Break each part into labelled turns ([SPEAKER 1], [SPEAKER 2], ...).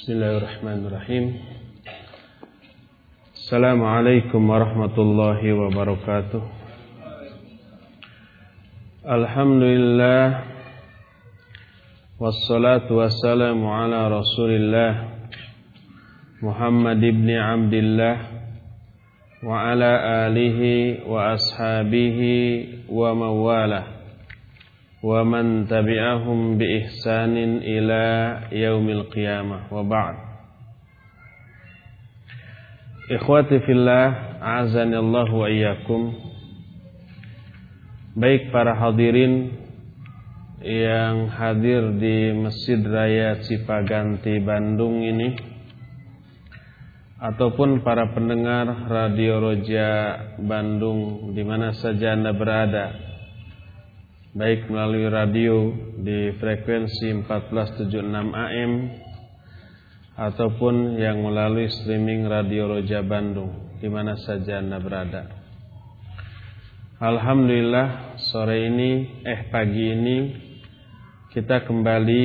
[SPEAKER 1] Bismillahirrahmanirrahim. Assalamualaikum warahmatullahi wabarakatuh. Alhamdulillah, wassalatu wassalamu ala Rasulillah Muhammad ibn Abdillah wa ala alihi wa ashabihi wa mawalah wa man tabi'ahum bi ihsanin ila yaumil qiyamah, wa ba'd. Ikhwati fillah, a'azanillahu wa iyyakum. Baik para hadirin yang hadir di Masjid Raya Cipaganti Bandung ini, ataupun para pendengar Radio Roja Bandung di mana saja Anda berada, baik melalui radio di frekuensi 1476 AM ataupun yang melalui streaming Radio Roja Bandung di mana saja Anda berada. Alhamdulillah, pagi ini kita kembali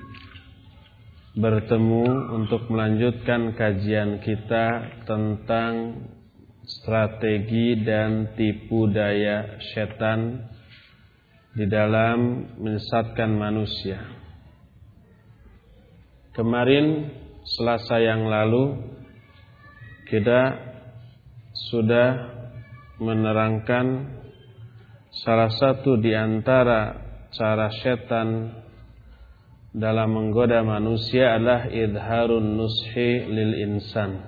[SPEAKER 1] bertemu untuk melanjutkan kajian kita tentang strategi dan tipu daya setan di dalam menyesatkan manusia. Kemarin Selasa yang lalu kita sudah menerangkan salah satu di antara cara setan dalam menggoda manusia adalah idharun nushi lil insan.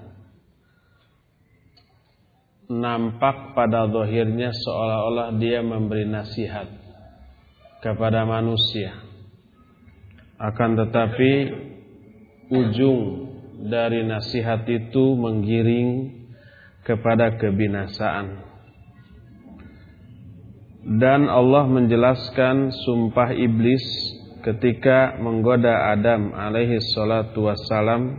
[SPEAKER 1] Nampak pada zahirnya seolah-olah dia memberi nasihat kepada manusia, akan tetapi ujung dari nasihat itu menggiring kepada kebinasaan. Dan Allah menjelaskan sumpah iblis ketika menggoda Adam alaihi salatu wassalam.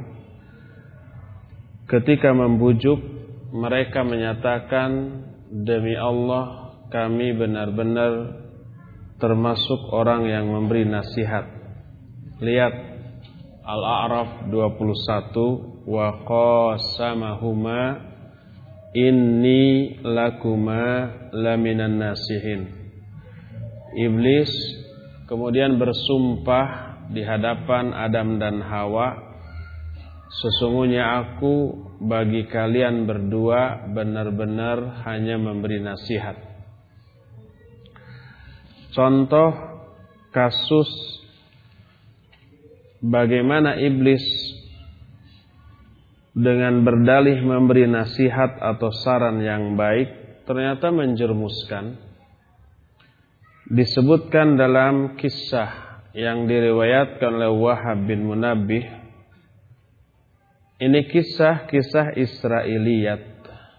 [SPEAKER 1] Ketika membujuk, mereka menyatakan, demi Allah kami benar-benar termasuk orang yang memberi nasihat. Lihat Al-A'raf 21, wa qasamahuma inni lakuma laminan nasihin. Iblis kemudian bersumpah di hadapan Adam dan Hawa, sesungguhnya aku bagi kalian berdua benar-benar hanya memberi nasihat. Contoh kasus bagaimana iblis dengan berdalih memberi nasihat atau saran yang baik ternyata menjerumuskan. Disebutkan dalam kisah yang diriwayatkan oleh Wahab bin Munabbih. Ini kisah-kisah Israiliyat.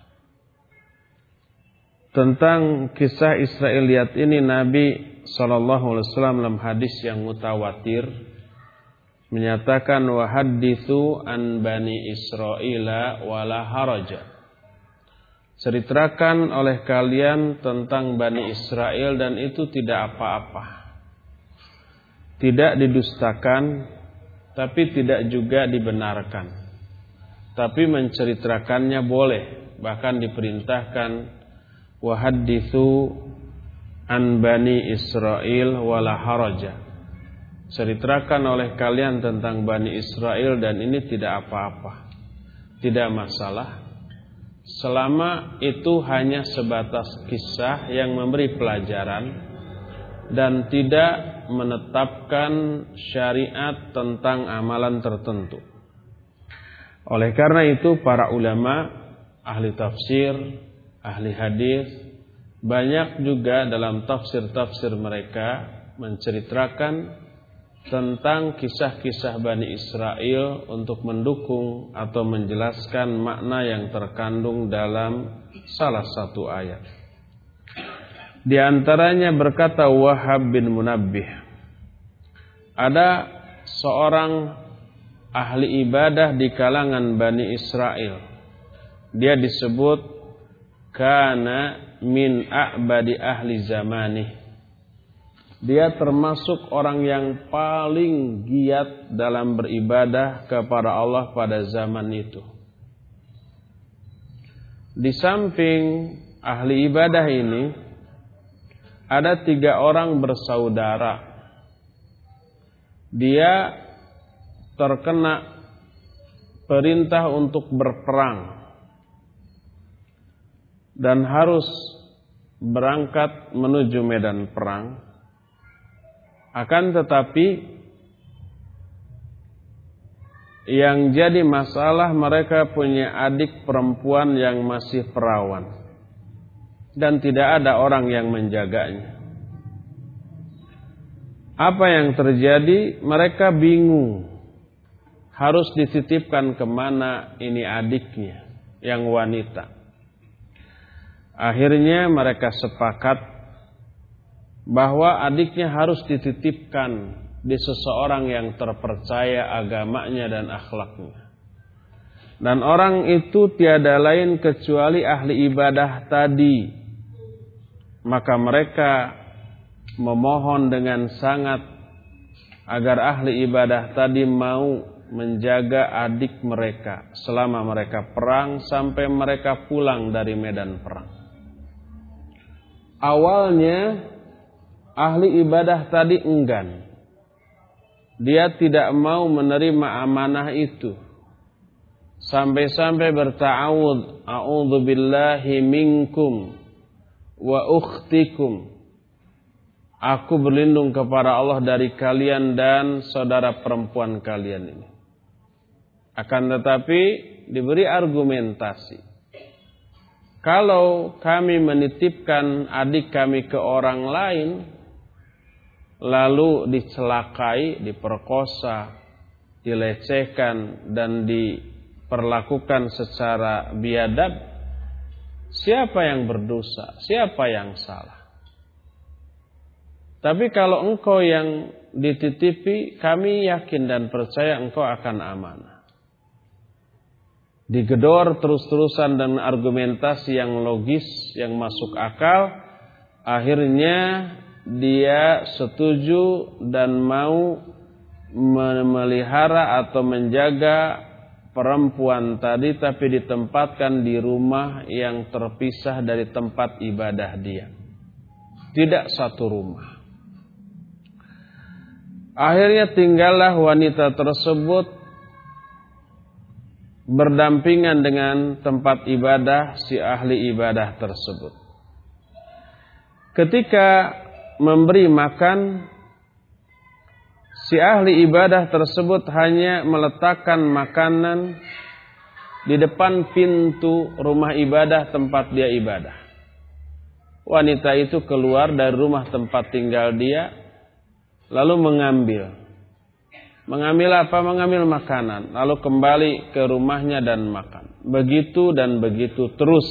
[SPEAKER 1] Tentang kisah Israiliyat ini Nabi SAW dalam hadis yang mutawatir menyatakan, wa hadithu an bani Israila wala haraja. Ceritakan oleh kalian tentang Bani Israel dan itu tidak apa-apa. Tidak didustakan, tapi tidak juga dibenarkan. Tapi menceritakannya boleh, bahkan diperintahkan, wa hadithu an bani Israel wala haraja. Ceritakan oleh kalian tentang Bani Israel dan ini tidak apa-apa, tidak masalah, selama itu hanya sebatas kisah yang memberi pelajaran dan tidak menetapkan syariat tentang amalan tertentu. Oleh karena itu para ulama, ahli tafsir, ahli hadis, banyak juga dalam tafsir-tafsir mereka menceritakan tentang kisah-kisah Bani Israel untuk mendukung atau menjelaskan makna yang terkandung dalam salah satu ayat. Di antaranya berkata Wahab bin Munabbih, ada seorang ahli ibadah di kalangan Bani Israel. Dia disebut kana min a'badi ahli zamanih. dia termasuk orang yang paling giat dalam beribadah kepada Allah pada zaman itu. Di samping ahli ibadah ini, ada 3 orang bersaudara. Dia terkena perintah untuk berperang dan harus berangkat menuju medan perang. Akan tetapi yang jadi masalah, mereka punya adik perempuan yang masih perawan dan tidak ada orang yang menjaganya. Apa yang terjadi? Mereka bingung harus dititipkan kemana ini adiknya yang wanita. Akhirnya mereka sepakat bahwa adiknya harus dititipkan di seseorang yang terpercaya agamanya dan akhlaknya. Dan orang itu tiada lain kecuali ahli ibadah tadi. Maka mereka memohon dengan sangat agar ahli ibadah tadi mau menjaga adik mereka selama mereka perang sampai mereka pulang dari medan perang. Awalnya ahli ibadah tadi enggan. Dia tidak mau menerima amanah itu. Sampai-sampai berta'awud, a'udzubillahi minkum wa ukhtikum. Aku berlindung kepada Allah dari kalian dan saudara perempuan kalian ini. Akan tetapi diberi argumentasi. Kalau kami menitipkan adik kami ke orang lain, lalu dicelakai, diperkosa, dilecehkan, dan diperlakukan secara biadab, siapa yang berdosa? Siapa yang salah? Tapi kalau engkau yang dititipi, kami yakin dan percaya engkau akan amanah. Digedor terus-terusan dengan argumentasi yang logis, yang masuk akal. Akhirnya dia setuju dan mau memelihara atau menjaga perempuan tadi, tapi ditempatkan di rumah yang terpisah dari tempat ibadah dia. Tidak satu rumah. Akhirnya tinggallah wanita tersebut berdampingan dengan tempat ibadah si ahli ibadah tersebut. Ketika memberi makan, si ahli ibadah tersebut hanya meletakkan makanan di depan pintu rumah ibadah tempat dia ibadah. Wanita itu keluar dari rumah tempat tinggal dia, lalu mengambil apa? Mengambil makanan, lalu kembali ke rumahnya dan makan. Begitu dan begitu terus.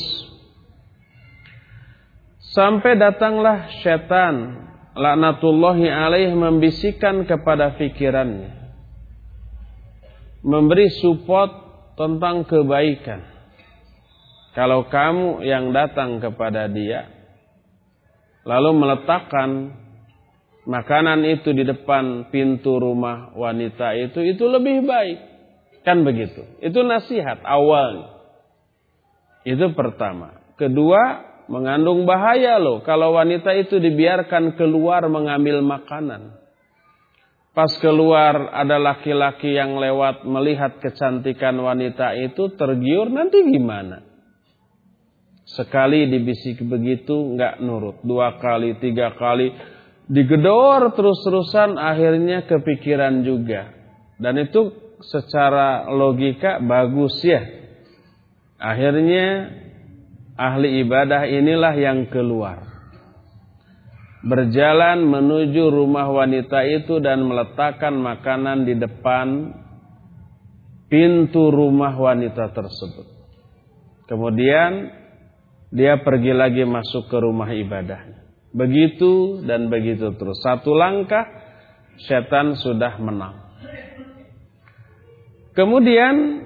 [SPEAKER 1] Sampai datanglah syaitan laknatullahi alaih membisikkan kepada pikirannya, memberi support tentang kebaikan. Kalau kamu yang datang kepada dia, lalu meletakkan makanan itu di depan pintu rumah wanita itu lebih baik. Kan begitu. Itu nasihat awalnya. Itu pertama. Kedua, mengandung bahaya loh kalau wanita itu dibiarkan keluar mengambil makanan. Pas keluar ada laki-laki yang lewat melihat kecantikan wanita itu, tergiur, nanti gimana? Sekali dibisik begitu nggak nurut, 2 kali, 3 kali, digedor terus-terusan, akhirnya kepikiran juga. Dan itu secara logika bagus ya. Akhirnya ahli ibadah inilah yang keluar, berjalan menuju rumah wanita itu dan meletakkan makanan di depan pintu rumah wanita tersebut. Kemudian dia pergi lagi masuk ke rumah ibadahnya. Begitu dan begitu terus. 1 langkah setan sudah menang. Kemudian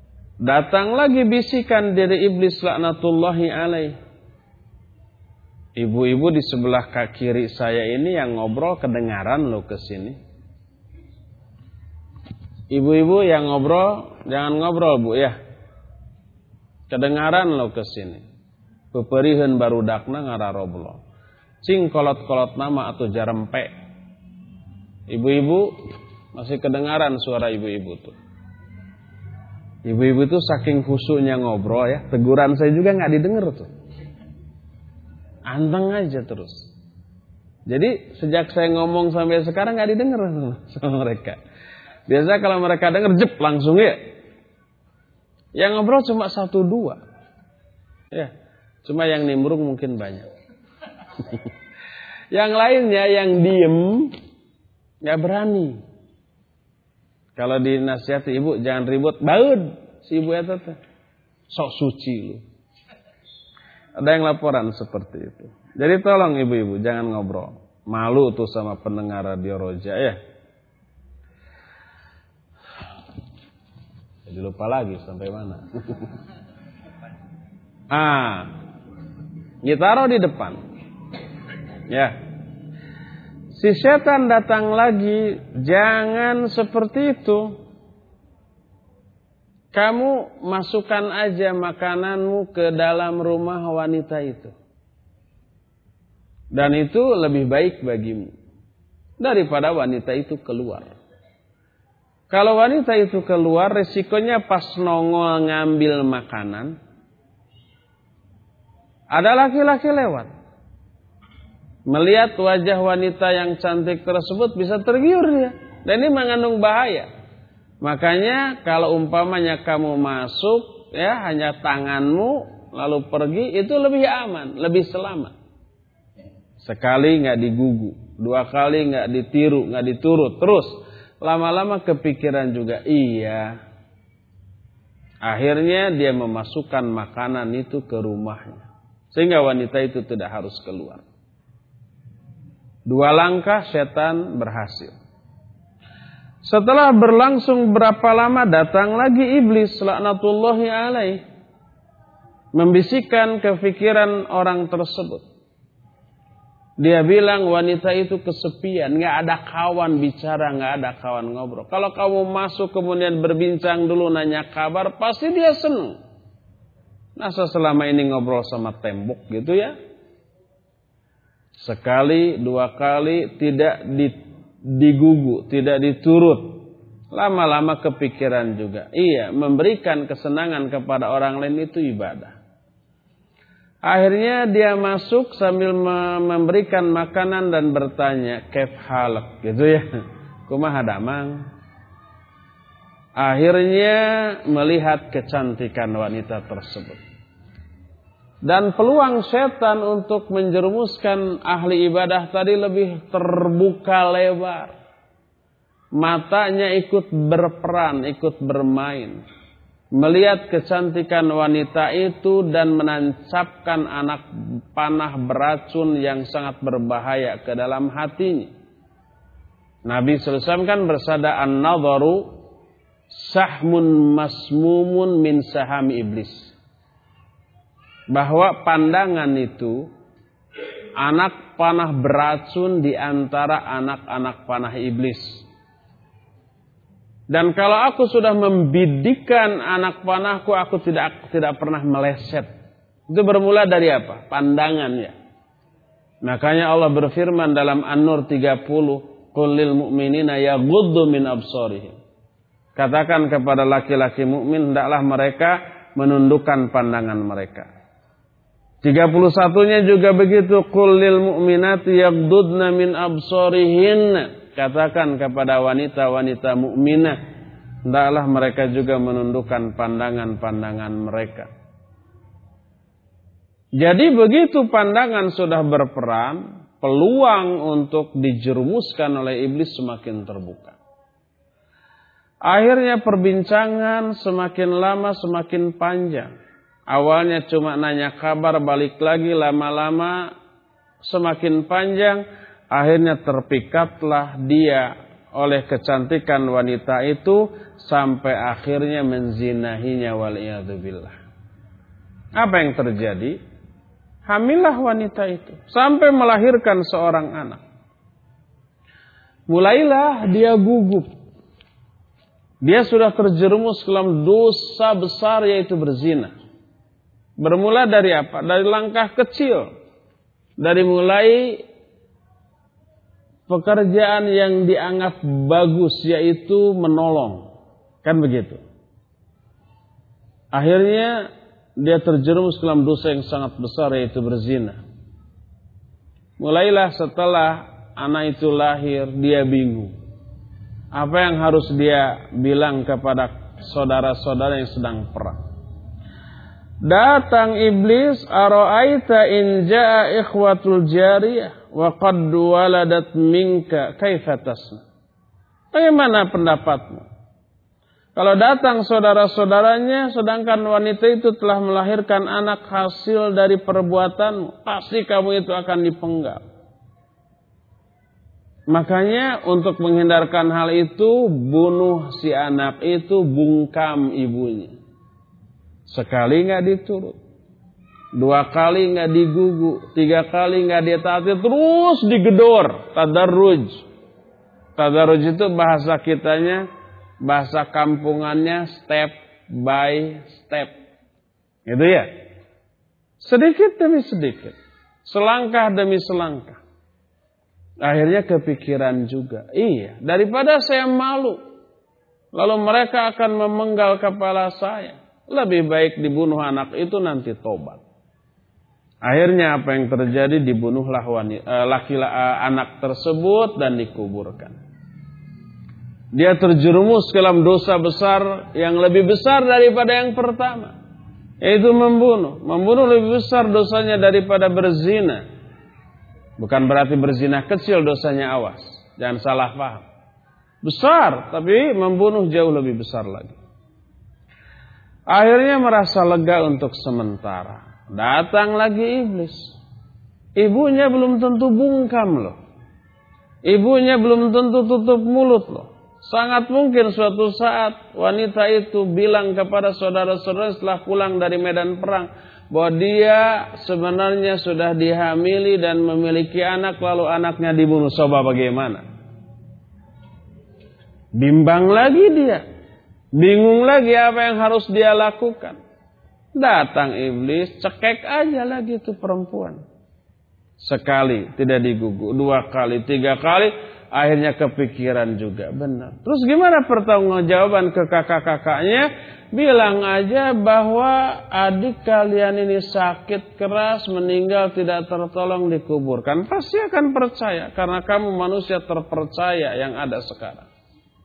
[SPEAKER 1] datang lagi bisikan dari iblis laknatullahi alaih. Ibu-ibu di sebelah kiri saya ini yang ngobrol kedengaran loh ke sini. Ibu-ibu yang ngobrol, jangan ngobrol Bu ya. Kedengaran loh ke sini. Peperiheun barudakna ngararoblo. Cing kolot-kolot nama atau jarempe. Ibu-ibu masih kedengaran suara ibu-ibu tuh. Ibu-ibu tuh saking khusyuknya ngobrol ya, teguran saya juga nggak didengar tuh. Anteng aja terus. Jadi sejak saya ngomong sampai sekarang nggak didengar sama mereka. Biasa kalau mereka dengar jep langsung ya. Yang ngobrol cuma 1-2. Ya, cuma yang nimbrung mungkin banyak. Yang lainnya yang diem nggak berani. Kalau dinasihati ibu jangan ribut, baud si ibu eta teh. Sok suci lu. Ada yang laporan seperti itu. Jadi tolong ibu-ibu jangan ngobrol. Malu tuh sama pendengar Radio Roja ya. Jadi lupa lagi sampai mana. Ditaruh di depan. Ya. Si setan datang lagi, jangan seperti itu. Kamu masukkan aja makananmu ke dalam rumah wanita itu. Dan itu lebih baik bagimu daripada wanita itu keluar. Kalau wanita itu keluar, resikonya pas nongol ngambil makanan, ada laki-laki lewat. Melihat wajah wanita yang cantik tersebut bisa tergiur dia. Dan ini mengandung bahaya. Makanya kalau umpamanya kamu masuk ya hanya tanganmu lalu pergi, itu lebih aman, lebih selamat. Sekali nggak digugu, 2 kali nggak ditiru, nggak diturut, terus lama-lama kepikiran juga iya. Akhirnya dia memasukkan makanan itu ke rumahnya. Sehingga wanita itu tidak harus keluar. 2 langkah setan berhasil. Setelah berlangsung berapa lama datang lagi iblis laknatullahi alaih. Membisikkan kefikiran orang tersebut. Dia bilang wanita itu kesepian. Gak ada kawan bicara, gak ada kawan ngobrol. Kalau kamu masuk kemudian berbincang dulu nanya kabar, pasti dia senang. Masa selama ini ngobrol sama tembok gitu ya. Sekali, 2 kali tidak digugu, tidak diturut. Lama-lama kepikiran juga. Iya, memberikan kesenangan kepada orang lain itu ibadah. Akhirnya dia masuk sambil memberikan makanan dan bertanya, "Kaif halak?" gitu ya. Kumaha damang? Akhirnya melihat kecantikan wanita tersebut. Dan peluang setan untuk menjerumuskan ahli ibadah tadi lebih terbuka lebar. Matanya ikut berperan, ikut bermain. Melihat kecantikan wanita itu dan menancapkan anak panah beracun yang sangat berbahaya ke dalam hatinya. Nabi SAW kan bersabda, "An-nadharu sahmun masmumun min sahami iblis." Bahwa pandangan itu anak panah beracun di antara anak-anak panah iblis. Dan kalau aku sudah membidikkan anak panahku, aku tidak pernah meleset. Itu bermula dari apa? Pandangannya. Makanya Allah berfirman dalam An-Nur 30, "Qul lil mu'minina yaghuddu min absarihim." Katakan kepada laki-laki mukmin hendaklah mereka menundukkan pandangan mereka. 31-nya juga begitu, "Qul lil mu'minati yaghdudna min absarihinna." Katakan kepada wanita-wanita mukminah hendaklah mereka juga menundukkan pandangan-pandangan mereka. Jadi begitu pandangan sudah berperan, peluang untuk dijerumuskan oleh iblis semakin terbuka. Akhirnya perbincangan semakin lama semakin panjang. Awalnya cuma nanya kabar, balik lagi, lama-lama semakin panjang. Akhirnya terpikatlah dia oleh kecantikan wanita itu sampai akhirnya menzinahinya wal'iyadzubillah. Apa yang terjadi? Hamillah wanita itu sampai melahirkan seorang anak. Mulailah dia gugup. Dia sudah terjerumus dalam dosa besar yaitu berzina. Bermula dari apa? Dari langkah kecil. Dari mulai pekerjaan yang dianggap bagus yaitu menolong. Kan begitu. Akhirnya dia terjerumus dalam dosa yang sangat besar yaitu berzina. Mulailah setelah anak itu lahir dia bingung. Apa yang harus dia bilang kepada saudara-saudara yang sedang perang. Datang iblis, ara'aita in ja'a ikhwatul jariyah wa qad waladat minka kaifa tasna. Bagaimana pendapatmu? Kalau datang saudara-saudaranya sedangkan wanita itu telah melahirkan anak hasil dari perbuatanmu, pasti kamu itu akan dipenggal. Makanya untuk menghindarkan hal itu, bunuh si anak itu, bungkam ibunya. Sekali nggak diturut, 2 kali nggak digugu, 3 kali nggak ditaati, terus digedor. Tadarruj. Tadarruj itu bahasa kitanya, bahasa kampungannya step by step. Gitu ya. Sedikit demi sedikit, selangkah demi selangkah. Akhirnya kepikiran juga, iya, daripada saya malu, lalu mereka akan memenggal kepala saya, lebih baik dibunuh anak itu nanti tobat. Akhirnya apa yang terjadi? Dibunuhlah anak tersebut dan dikuburkan. Dia terjerumus ke dalam dosa besar yang lebih besar daripada yang pertama, yaitu membunuh. Membunuh lebih besar dosanya daripada berzina. Bukan berarti berzina kecil dosanya, awas. Jangan salah paham. Besar, tapi membunuh jauh lebih besar lagi. Akhirnya merasa lega untuk sementara. Datang lagi iblis. Ibunya belum tentu bungkam loh. Ibunya belum tentu tutup mulut loh. Sangat mungkin suatu saat wanita itu bilang kepada saudara-saudara setelah pulang dari medan perang, bahwa dia sebenarnya sudah dihamili dan memiliki anak, lalu anaknya dibunuh. Coba bagaimana? Bimbang lagi dia. Bingung lagi apa yang harus dia lakukan. Datang iblis, cekek aja lagi tuh perempuan. Sekali tidak digugu, 2 kali, 3 kali, akhirnya kepikiran juga, benar. Terus gimana pertanggungjawaban ke kakak-kakaknya? Bilang aja bahwa adik kalian ini sakit keras, meninggal tidak tertolong, dikuburkan. Pasti akan percaya karena kamu manusia terpercaya yang ada sekarang.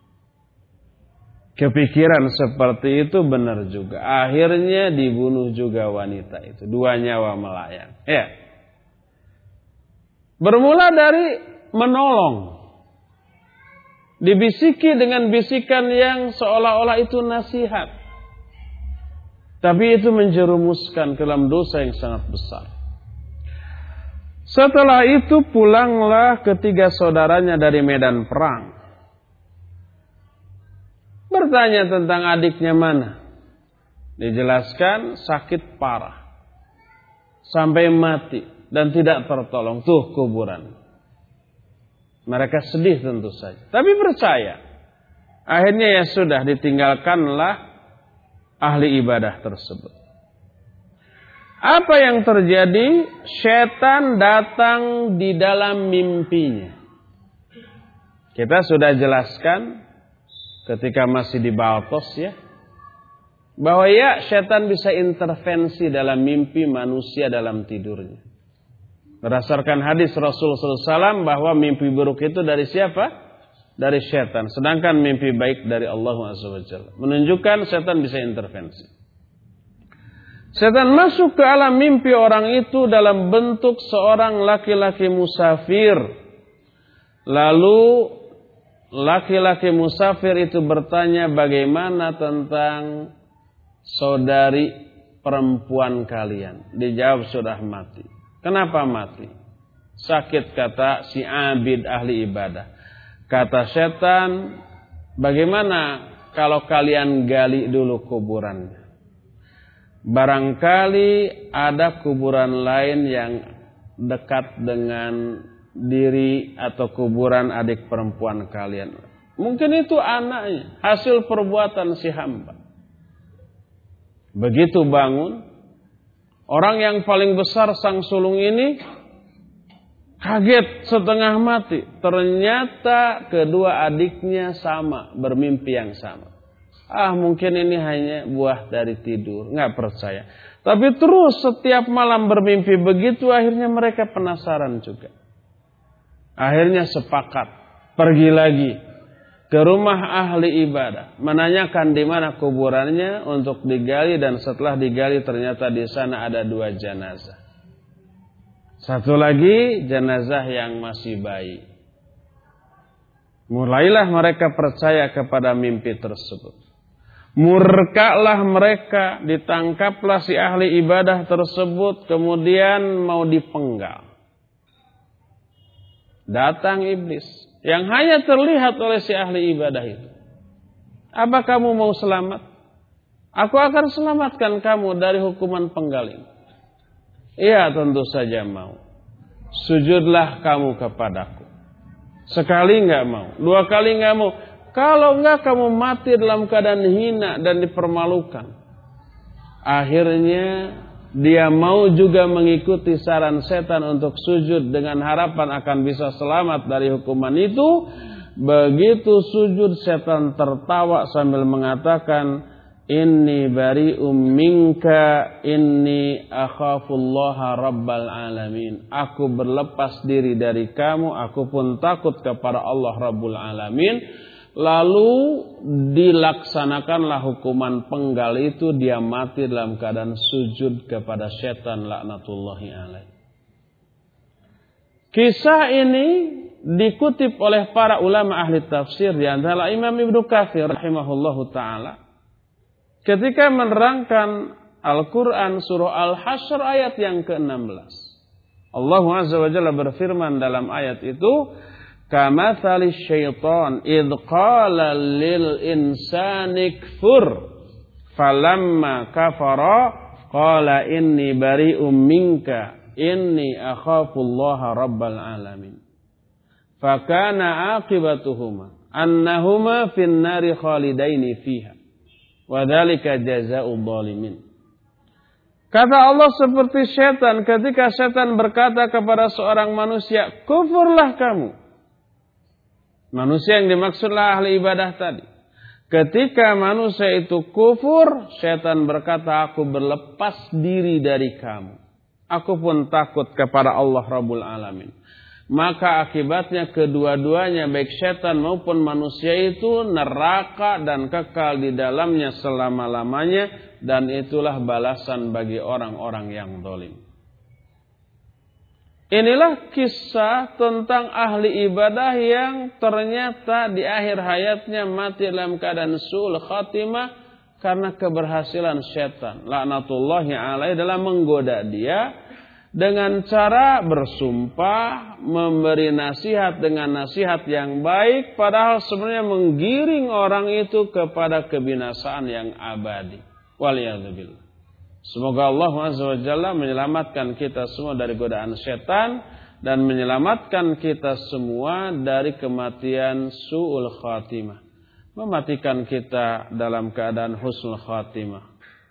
[SPEAKER 1] Kepikiran seperti itu benar juga. Akhirnya dibunuh juga wanita itu. 2 nyawa melayang. Ya. Bermula dari menolong. Dibisiki dengan bisikan yang seolah-olah itu nasihat. Tapi itu menjerumuskan ke dalam dosa yang sangat besar. Setelah itu pulanglah ketiga saudaranya dari medan perang. Bertanya tentang adiknya mana. Dijelaskan sakit parah. Sampai mati dan tidak tertolong. Tuh kuburan. Mereka sedih tentu saja. Tapi percaya. Akhirnya ya sudah, ditinggalkanlah ahli ibadah tersebut. Apa yang terjadi? Setan datang di dalam mimpinya. Kita sudah jelaskan ketika masih di Baltos ya, bahwa ya setan bisa intervensi dalam mimpi manusia dalam tidurnya. Berdasarkan hadis Rasulullah SAW bahwa mimpi buruk itu dari siapa? Dari setan. Sedangkan mimpi baik dari Allah SWT. Menunjukkan setan bisa intervensi. Setan masuk ke alam mimpi orang itu dalam bentuk seorang laki-laki musafir. Lalu laki-laki musafir itu bertanya bagaimana tentang saudari perempuan kalian. Dijawab sudah mati. Kenapa mati? Sakit, kata si abid ahli ibadah. Kata setan, bagaimana kalau kalian gali dulu kuburannya? barangkali ada kuburan lain yang dekat dengan diri atau kuburan adik perempuan kalian. Mungkin itu anaknya, hasil perbuatan si hamba. Begitu bangun, orang yang paling besar sang sulung ini kaget setengah mati. Ternyata kedua adiknya sama, bermimpi yang sama. Mungkin ini hanya buah dari tidur, nggak percaya. Tapi terus setiap malam bermimpi begitu, akhirnya mereka penasaran juga. Akhirnya sepakat, pergi lagi ke rumah ahli ibadah, menanyakan di mana kuburannya untuk digali, dan setelah digali ternyata di sana ada 2 jenazah. Satu lagi jenazah yang masih bayi. Mulailah mereka percaya kepada mimpi tersebut. Murkalah mereka, ditangkaplah si ahli ibadah tersebut, kemudian mau dipenggal. Datang iblis yang hanya terlihat oleh si ahli ibadah itu. Apa kamu mau selamat? Aku akan selamatkan kamu dari hukuman penggal ini. Iya, tentu saja mau. Sujudlah kamu kepadaku. Sekali enggak mau, 2 kali enggak mau. Kalau enggak kamu mati dalam keadaan hina dan dipermalukan. Akhirnya dia mau juga mengikuti saran setan untuk sujud dengan harapan akan bisa selamat dari hukuman itu. Begitu sujud, setan tertawa sambil mengatakan, Inni bari'um minka inni akhafullaha rabbal alamin. Aku berlepas diri dari kamu, aku pun takut kepada Allah Rabbul Alamin. Lalu dilaksanakanlah hukuman penggal itu, dia mati dalam keadaan sujud kepada setan laknatullahi alaih. Kisah ini dikutip oleh para ulama ahli tafsir, di antara Imam Ibnu Katsir rahimahullahu taala. Ketika menerangkan Al-Quran surah Al-Hasyr ayat yang ke-16. Allah Azza wa Jalla berfirman dalam ayat itu, Kamathali syaitan idh qala lil insani kfur falamma kafara qala inni bari'um minka inni akhafullaha rabbal alamin. Fakana aqibatuhuma annahuma fin nari khalidaini fiha. Wadzalika jazaa'ul zalimin. Kata Allah seperti setan ketika setan berkata kepada seorang manusia, kufurlah kamu. Manusia yang dimaksudlah ahli ibadah tadi. Ketika manusia itu kufur, setan berkata, aku berlepas diri dari kamu. Aku pun takut kepada Allah Rabbul Alamin. Maka akibatnya kedua-duanya, baik setan maupun manusia itu neraka dan kekal di dalamnya selama-lamanya. Dan itulah balasan bagi orang-orang yang zalim. Inilah kisah tentang ahli ibadah yang ternyata di akhir hayatnya mati dalam keadaan su'ul khatimah karena keberhasilan setan laknatullahi alaih dalam menggoda dia dengan cara bersumpah, memberi nasihat dengan nasihat yang baik, padahal sebenarnya menggiring orang itu kepada kebinasaan yang abadi. Waliyadzubillah. Semoga Allah Azza wa Jalla menyelamatkan kita semua dari godaan setan dan menyelamatkan kita semua dari kematian su'ul khatimah. Mematikan kita dalam keadaan husnul khatimah.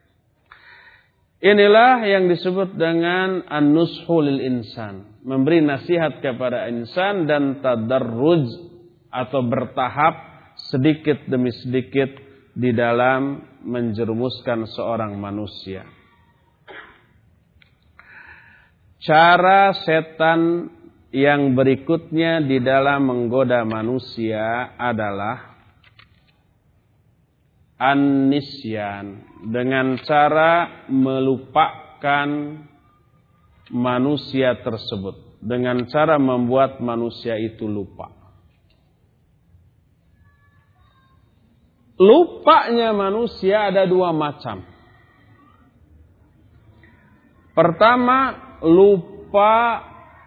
[SPEAKER 1] Inilah yang disebut dengan an-nushu lil insan. Memberi nasihat kepada insan dan tadarruj atau bertahap sedikit demi sedikit di dalam menjerumuskan seorang manusia. Cara setan yang berikutnya di dalam menggoda manusia adalah an-nisyan, dengan cara melupakan manusia tersebut, dengan cara membuat manusia itu lupa. Lupanya manusia ada 2 macam. Pertama, lupa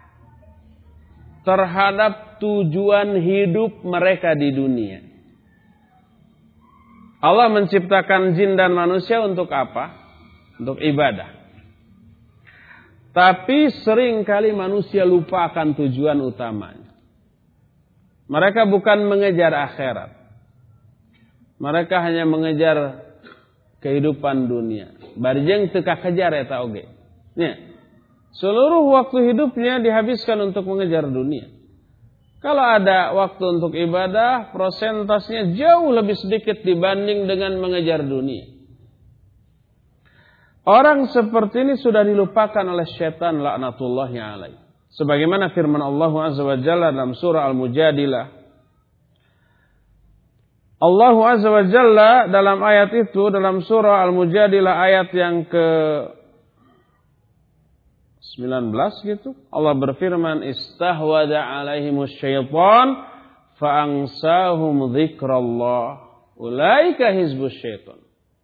[SPEAKER 1] terhadap tujuan hidup mereka di dunia. Allah menciptakan jin dan manusia untuk apa? untuk ibadah. Tapi seringkali manusia lupa akan tujuan utamanya. Mereka bukan mengejar akhirat. Mereka hanya mengejar kehidupan dunia. Barjeng teka kejar eta oge. Nya. Seluruh waktu hidupnya dihabiskan untuk mengejar dunia. Kalau ada waktu untuk ibadah, prosentasenya jauh lebih sedikit dibanding dengan mengejar dunia. Orang seperti ini sudah dilupakan oleh syaitan laknatullahi alaih. Sebagaimana firman Allah Azza wa Jalla dalam surah Al-Mujadilah. Allah Azza wa Jalla dalam ayat itu, dalam surah Al-Mujadilah ayat yang ke 19 gitu. Allah berfirman, istahwada alaihimus syaitan fa'angsahum dzikrallah. Ulaika hizbus syaitan.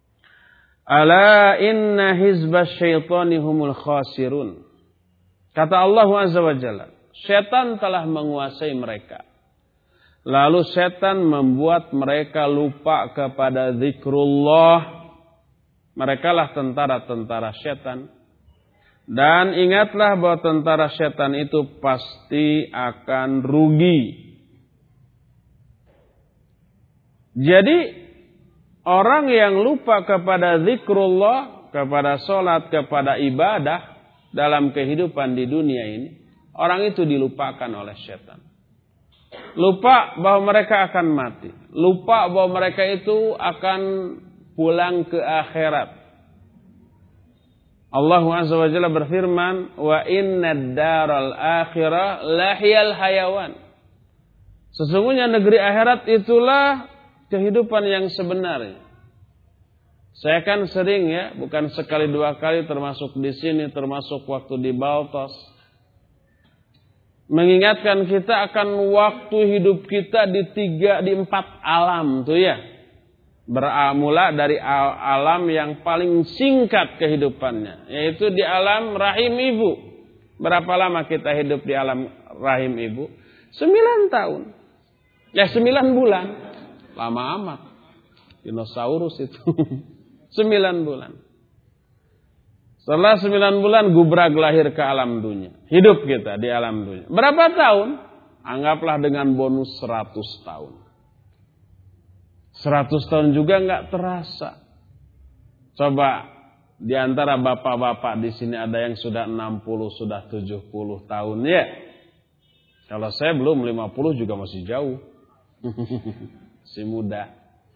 [SPEAKER 1] Ala inna hizbas syaitani humul khasirun. Kata Allah Azza wa Jalla, syaitan telah menguasai mereka. Lalu syaitan membuat mereka lupa kepada zikrullah. Mereka lah tentara-tentara syaitan. Dan ingatlah bahwa tentara syaitan itu pasti akan rugi. Jadi orang yang lupa kepada zikrullah, kepada sholat, kepada ibadah dalam kehidupan di dunia ini, orang itu dilupakan oleh syaitan. Lupa bahwa mereka akan mati. Lupa bahwa mereka itu akan pulang ke akhirat. Allah Azza wa Jalla berfirman, wa innad daral akhirah lahiyal hayawan. Sesungguhnya negeri akhirat itulah kehidupan yang sebenarnya. Saya kan sering ya, bukan sekali dua kali, termasuk di sini, termasuk waktu di Baltos, mengingatkan kita akan waktu hidup kita di 4 alam tuh ya. Bermula dari alam yang paling singkat kehidupannya, yaitu di alam rahim ibu. Berapa lama kita hidup di alam rahim ibu? 9 tahun. Ya 9 bulan. Lama amat. Dinosaurus itu. 9 bulan. Setelah 9 bulan gubrag lahir ke alam dunia. Hidup kita di alam dunia. Berapa tahun? Anggaplah dengan bonus 100 tahun. 100 tahun juga nggak terasa. Coba di antara bapak-bapak di sini ada yang sudah 60, sudah 70 tahun ya. Kalau saya belum 50 juga masih jauh. Si muda.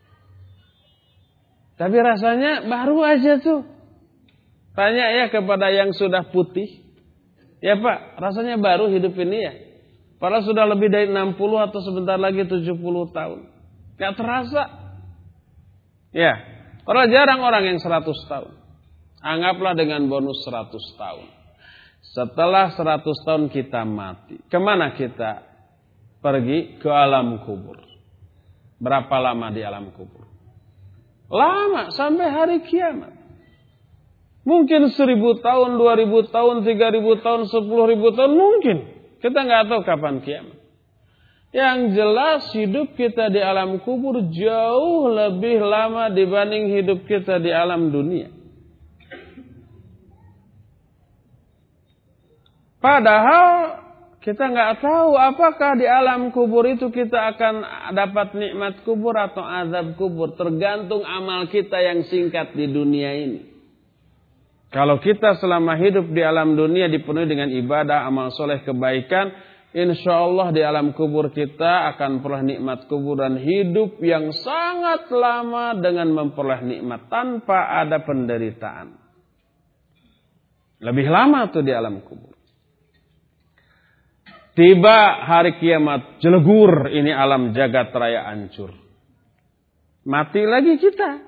[SPEAKER 1] Tapi rasanya baru aja tuh. Tanya ya kepada yang sudah putih. Ya Pak, rasanya baru hidup ini ya. Padahal sudah lebih dari 60 atau sebentar lagi 70 tahun. Gak terasa. Ya, padahal jarang orang yang 100 tahun. Anggaplah dengan bonus 100 tahun. Setelah 100 tahun kita mati. Kemana kita pergi? Ke alam kubur. Berapa lama di alam kubur? Lama, sampai hari kiamat. Mungkin 1000 tahun, 2000 tahun, 3000 tahun, 10.000 tahun mungkin. Kita nggak tahu kapan kiamat. Yang jelas hidup kita di alam kubur jauh lebih lama dibanding hidup kita di alam dunia. Padahal kita nggak tahu apakah di alam kubur itu kita akan dapat nikmat kubur atau azab kubur. Tergantung amal kita yang singkat di dunia ini. Kalau kita selama hidup di alam dunia dipenuhi dengan ibadah, amal soleh, kebaikan, insya Allah di alam kubur kita akan peroleh nikmat kubur dan hidup yang sangat lama dengan memperoleh nikmat tanpa ada penderitaan. Lebih lama tuh di alam kubur. Tiba hari kiamat, jelegur ini alam jagat raya hancur. Mati lagi kita.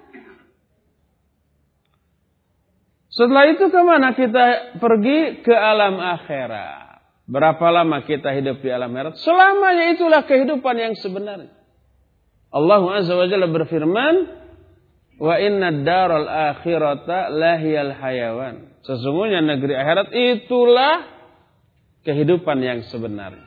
[SPEAKER 1] Setelah itu kemana kita pergi? Ke alam akhirat. Berapa lama kita hidup di alam akhirat? Selamanya itulah kehidupan yang sebenarnya. Allah Azza wa Jalla berfirman, wa inna daral akhirata lahiyal hayawan. Sesungguhnya negeri akhirat itulah kehidupan yang sebenarnya.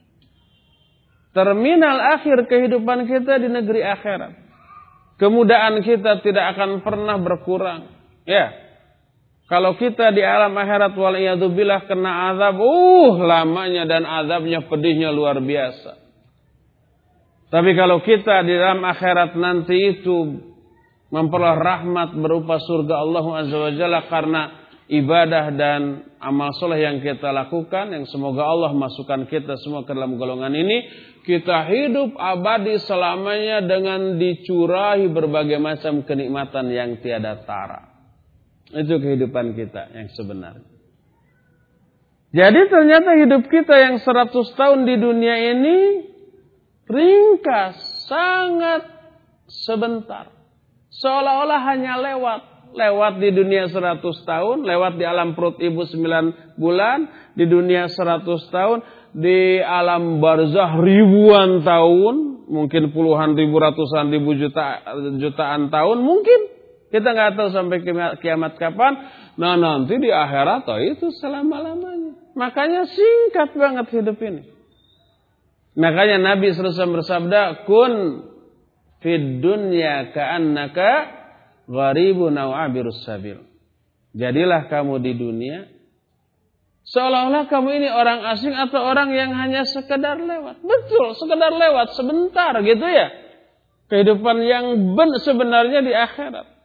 [SPEAKER 1] Terminal akhir kehidupan kita di negeri akhirat. Kemudahan kita tidak akan pernah berkurang. Ya. Kalau kita di alam akhirat waliyadzubillah kena azab, lamanya dan azabnya pedihnya luar biasa. Tapi kalau kita di dalam akhirat nanti itu memperoleh rahmat berupa surga Allah Azza wa Jalla karena ibadah dan amal soleh yang kita lakukan, yang semoga Allah masukkan kita semua ke dalam golongan ini, kita hidup abadi selamanya dengan dicurahi berbagai macam kenikmatan yang tiada tara. Itu kehidupan kita yang sebenarnya. Jadi ternyata hidup kita yang 100 tahun di dunia ini ringkas, sangat sebentar. Seolah-olah hanya lewat di dunia 100 tahun, lewat di alam perut ibu 9 bulan, di dunia 100 tahun, di alam barzah ribuan tahun, mungkin puluhan ribu, ratusan ribu, jutaan tahun, mungkin. Kita nggak tahu sampai kiamat kapan. Nah nanti di akhirat itu selama-lamanya. Makanya singkat banget hidup ini. Makanya Nabi SAW bersabda, kun fid dunya ka'annaka gharibun aw abirus sabil. Jadilah kamu di dunia seolah-olah kamu ini orang asing atau orang yang hanya sekedar lewat. Betul, sekedar lewat sebentar gitu ya. Kehidupan yang sebenarnya di akhirat.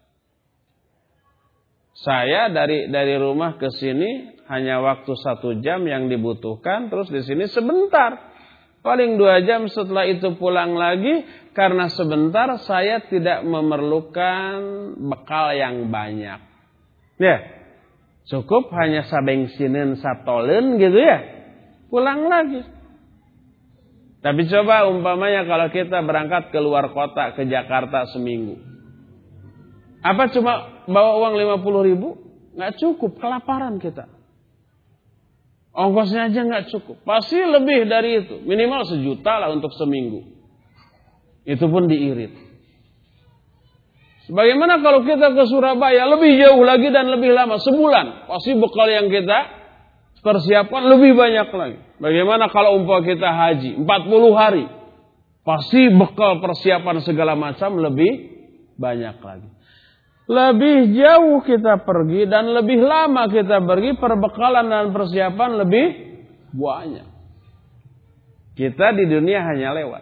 [SPEAKER 1] Saya dari rumah ke sini hanya waktu 1 jam yang dibutuhkan, terus di sini sebentar. Paling 2 jam setelah itu pulang lagi, karena sebentar saya tidak memerlukan bekal yang banyak. Ya, cukup hanya sabengsineun satoleun gitu ya, pulang lagi. Tapi coba umpamanya kalau kita berangkat ke luar kota, ke Jakarta seminggu. Apa cuma bawa uang 50.000? Nggak cukup, kelaparan kita. Ongkosnya aja nggak cukup. Pasti lebih dari itu. Minimal 1 juta lah untuk seminggu. Itu pun diirit. Bagaimana kalau kita ke Surabaya lebih jauh lagi dan lebih lama, sebulan. Pasti bekal yang kita persiapkan lebih banyak lagi. Bagaimana kalau umpama kita haji 40 hari. Pasti bekal persiapan segala macam lebih banyak lagi. Lebih jauh kita pergi dan lebih lama kita pergi, perbekalan dan persiapan lebih banyak. Kita di dunia hanya lewat.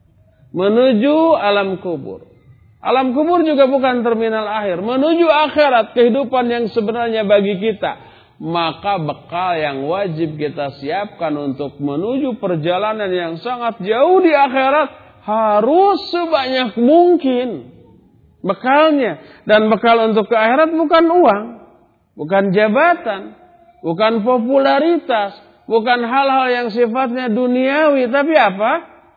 [SPEAKER 1] Menuju alam kubur. Alam kubur juga bukan terminal akhir. Menuju akhirat, kehidupan yang sebenarnya bagi kita. Maka bekal yang wajib kita siapkan untuk menuju perjalanan yang sangat jauh di akhirat harus sebanyak mungkin. Bekalnya. Dan bekal untuk ke akhirat bukan uang. Bukan jabatan. Bukan popularitas. Bukan hal-hal yang sifatnya duniawi. Tapi apa?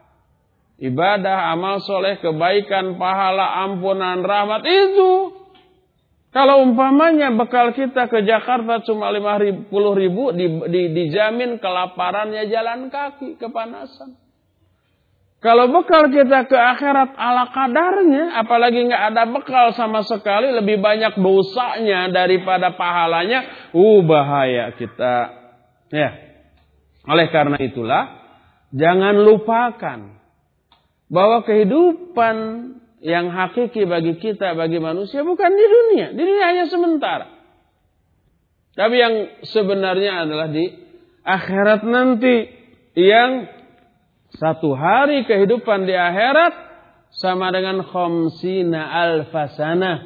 [SPEAKER 1] Ibadah, amal soleh, kebaikan, pahala, ampunan, rahmat. Itu. Kalau umpamanya bekal kita ke Jakarta cuma 50.000, dijamin kelaparannya jalan kaki, kepanasan. Kalau bekal kita ke akhirat ala kadarnya, apalagi nggak ada bekal sama sekali, lebih banyak dosanya daripada pahalanya, bahaya kita. Ya. Oleh karena itulah, jangan lupakan bahwa kehidupan yang hakiki bagi kita, bagi manusia bukan di dunia. Di dunia hanya sementara. Tapi yang sebenarnya adalah di akhirat nanti, yang 1 hari kehidupan di akhirat sama dengan khamsina alfasana,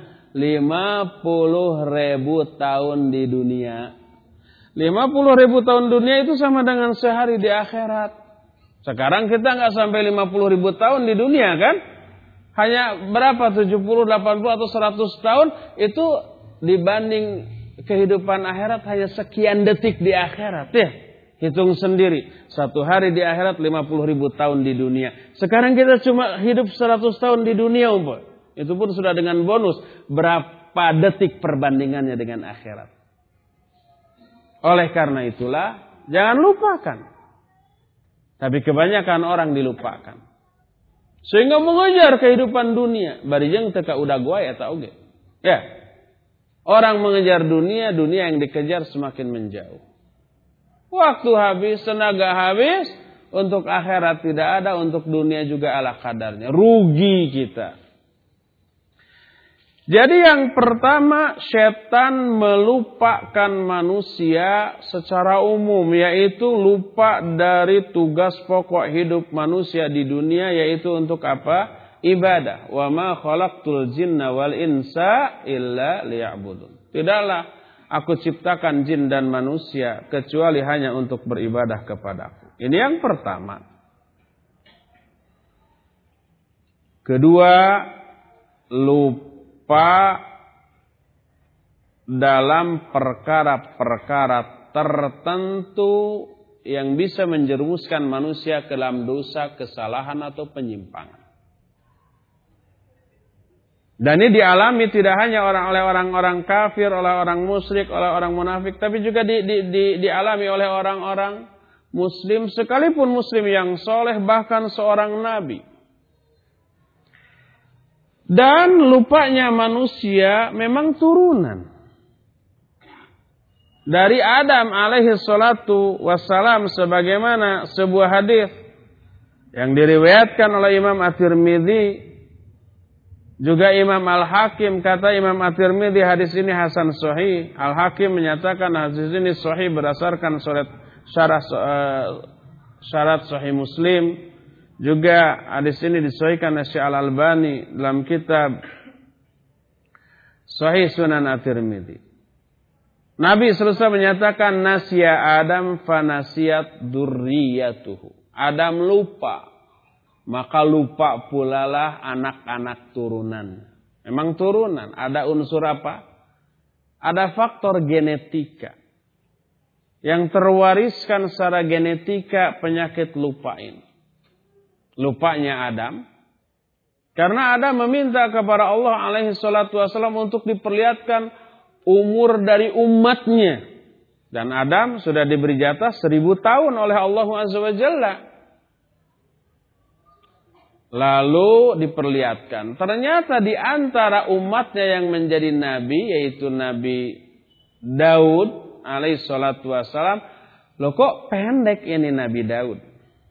[SPEAKER 1] 50.000 tahun di dunia. 50.000 tahun dunia itu sama dengan sehari di akhirat. Sekarang kita nggak sampai 50.000 tahun di dunia kan? Hanya berapa? 70, 80 atau 100 tahun itu dibanding kehidupan akhirat hanya sekian detik di akhirat ya. Hitung sendiri. 1 hari di akhirat 50.000 tahun di dunia. Sekarang kita cuma hidup 100 tahun di dunia. Itu pun sudah dengan bonus. Berapa detik perbandingannya dengan akhirat. Oleh karena itulah, jangan lupakan. Tapi kebanyakan orang dilupakan. Sehingga mengejar kehidupan dunia. Barijeng teka udah gua ya tak oge. Ya. Orang mengejar dunia, dunia yang dikejar semakin menjauh. Waktu habis, tenaga habis, untuk akhirat tidak ada, untuk dunia juga ala kadarnya. Rugi kita. Jadi yang pertama, setan melupakan manusia secara umum, yaitu lupa dari tugas pokok hidup manusia di dunia, yaitu untuk apa? Ibadah. Wa ma khalaqtul jinna wal insa illa liya'budun. Tidaklah aku ciptakan jin dan manusia kecuali hanya untuk beribadah kepadaku. Ini yang pertama. Kedua, lupa dalam perkara-perkara tertentu yang bisa menjerumuskan manusia ke dalam dosa, kesalahan atau penyimpangan. Dan ini dialami tidak hanya oleh orang-orang kafir, oleh orang musyrik, oleh orang munafik, tapi juga dialami oleh orang-orang muslim, sekalipun muslim yang soleh, bahkan seorang nabi. Dan lupanya manusia memang turunan dari Adam alaihi salatu wassalam, sebagaimana sebuah hadis yang diriwayatkan oleh Imam At-Tirmidzi, juga Imam Al-Hakim. Kata Imam At-Tirmidzi, hadis ini hasan sahih. Al-Hakim menyatakan hadis ini sahih berdasarkan syarat sahih Muslim. Juga hadis ini disahihkan oleh Syekh Al-Albani dalam kitab Sahih Sunan At-Tirmidzi. Nabi selesai menyatakan, nasya Adam fanasiyat dzurriyyatuhu. Adam lupa, maka lupa pula lah anak-anak turunan. Memang turunan, ada unsur apa? Ada faktor genetika yang terwariskan secara genetika, penyakit lupa ini. Lupanya Adam, karena Adam meminta kepada Allah alaihi salatu wassalam untuk diperlihatkan umur dari umatnya. Dan Adam sudah diberi jatah 1000 tahun oleh Allah azza wa jalla. Lalu diperlihatkan, ternyata di antara umatnya yang menjadi nabi, yaitu Nabi Daud alaihi salatu wassalam, loh kok pendek ini Nabi Daud?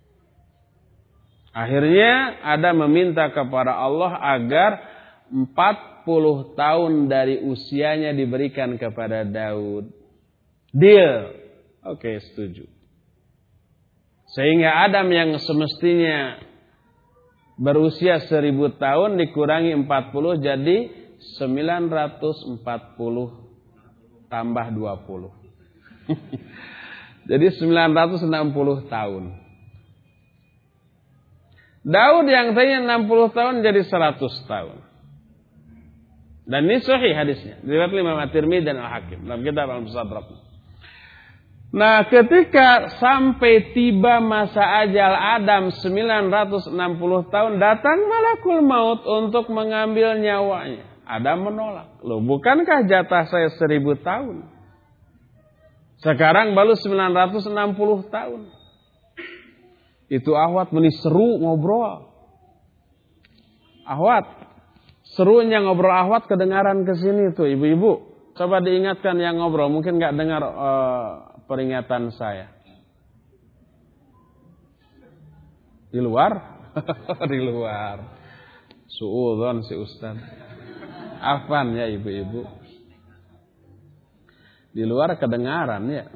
[SPEAKER 1] Akhirnya Adam meminta kepada Allah agar 40 tahun dari usianya diberikan kepada Daud. Deal. Oke, setuju. Sehingga Adam yang semestinya berusia 1000 tahun dikurangi 40 jadi 940 tambah 20. Jadi 960 tahun. Daud yang tadinya 60 tahun jadi 100 tahun. Dan ini sahih hadisnya. Diriwayatkan Imam At-Tirmidzi dan Al-Hakim dalam kitab Al-Mustadrak. Nah, ketika sampai tiba masa ajal Adam 960 tahun, datang malakul maut untuk mengambil nyawanya. Adam menolak. Loh, bukankah jatah saya 1000 tahun? Sekarang baru 960 tahun. Itu Ahwat meni seru ngobrol. Ahwat, serunya ngobrol Ahwat kedengaran ke sini tuh ibu-ibu. Coba diingatkan yang ngobrol, mungkin nggak dengar peringatan saya. Di luar? Di luar. Suudzon si Ustaz. Afan ya ibu-ibu. Di luar kedengaran ya.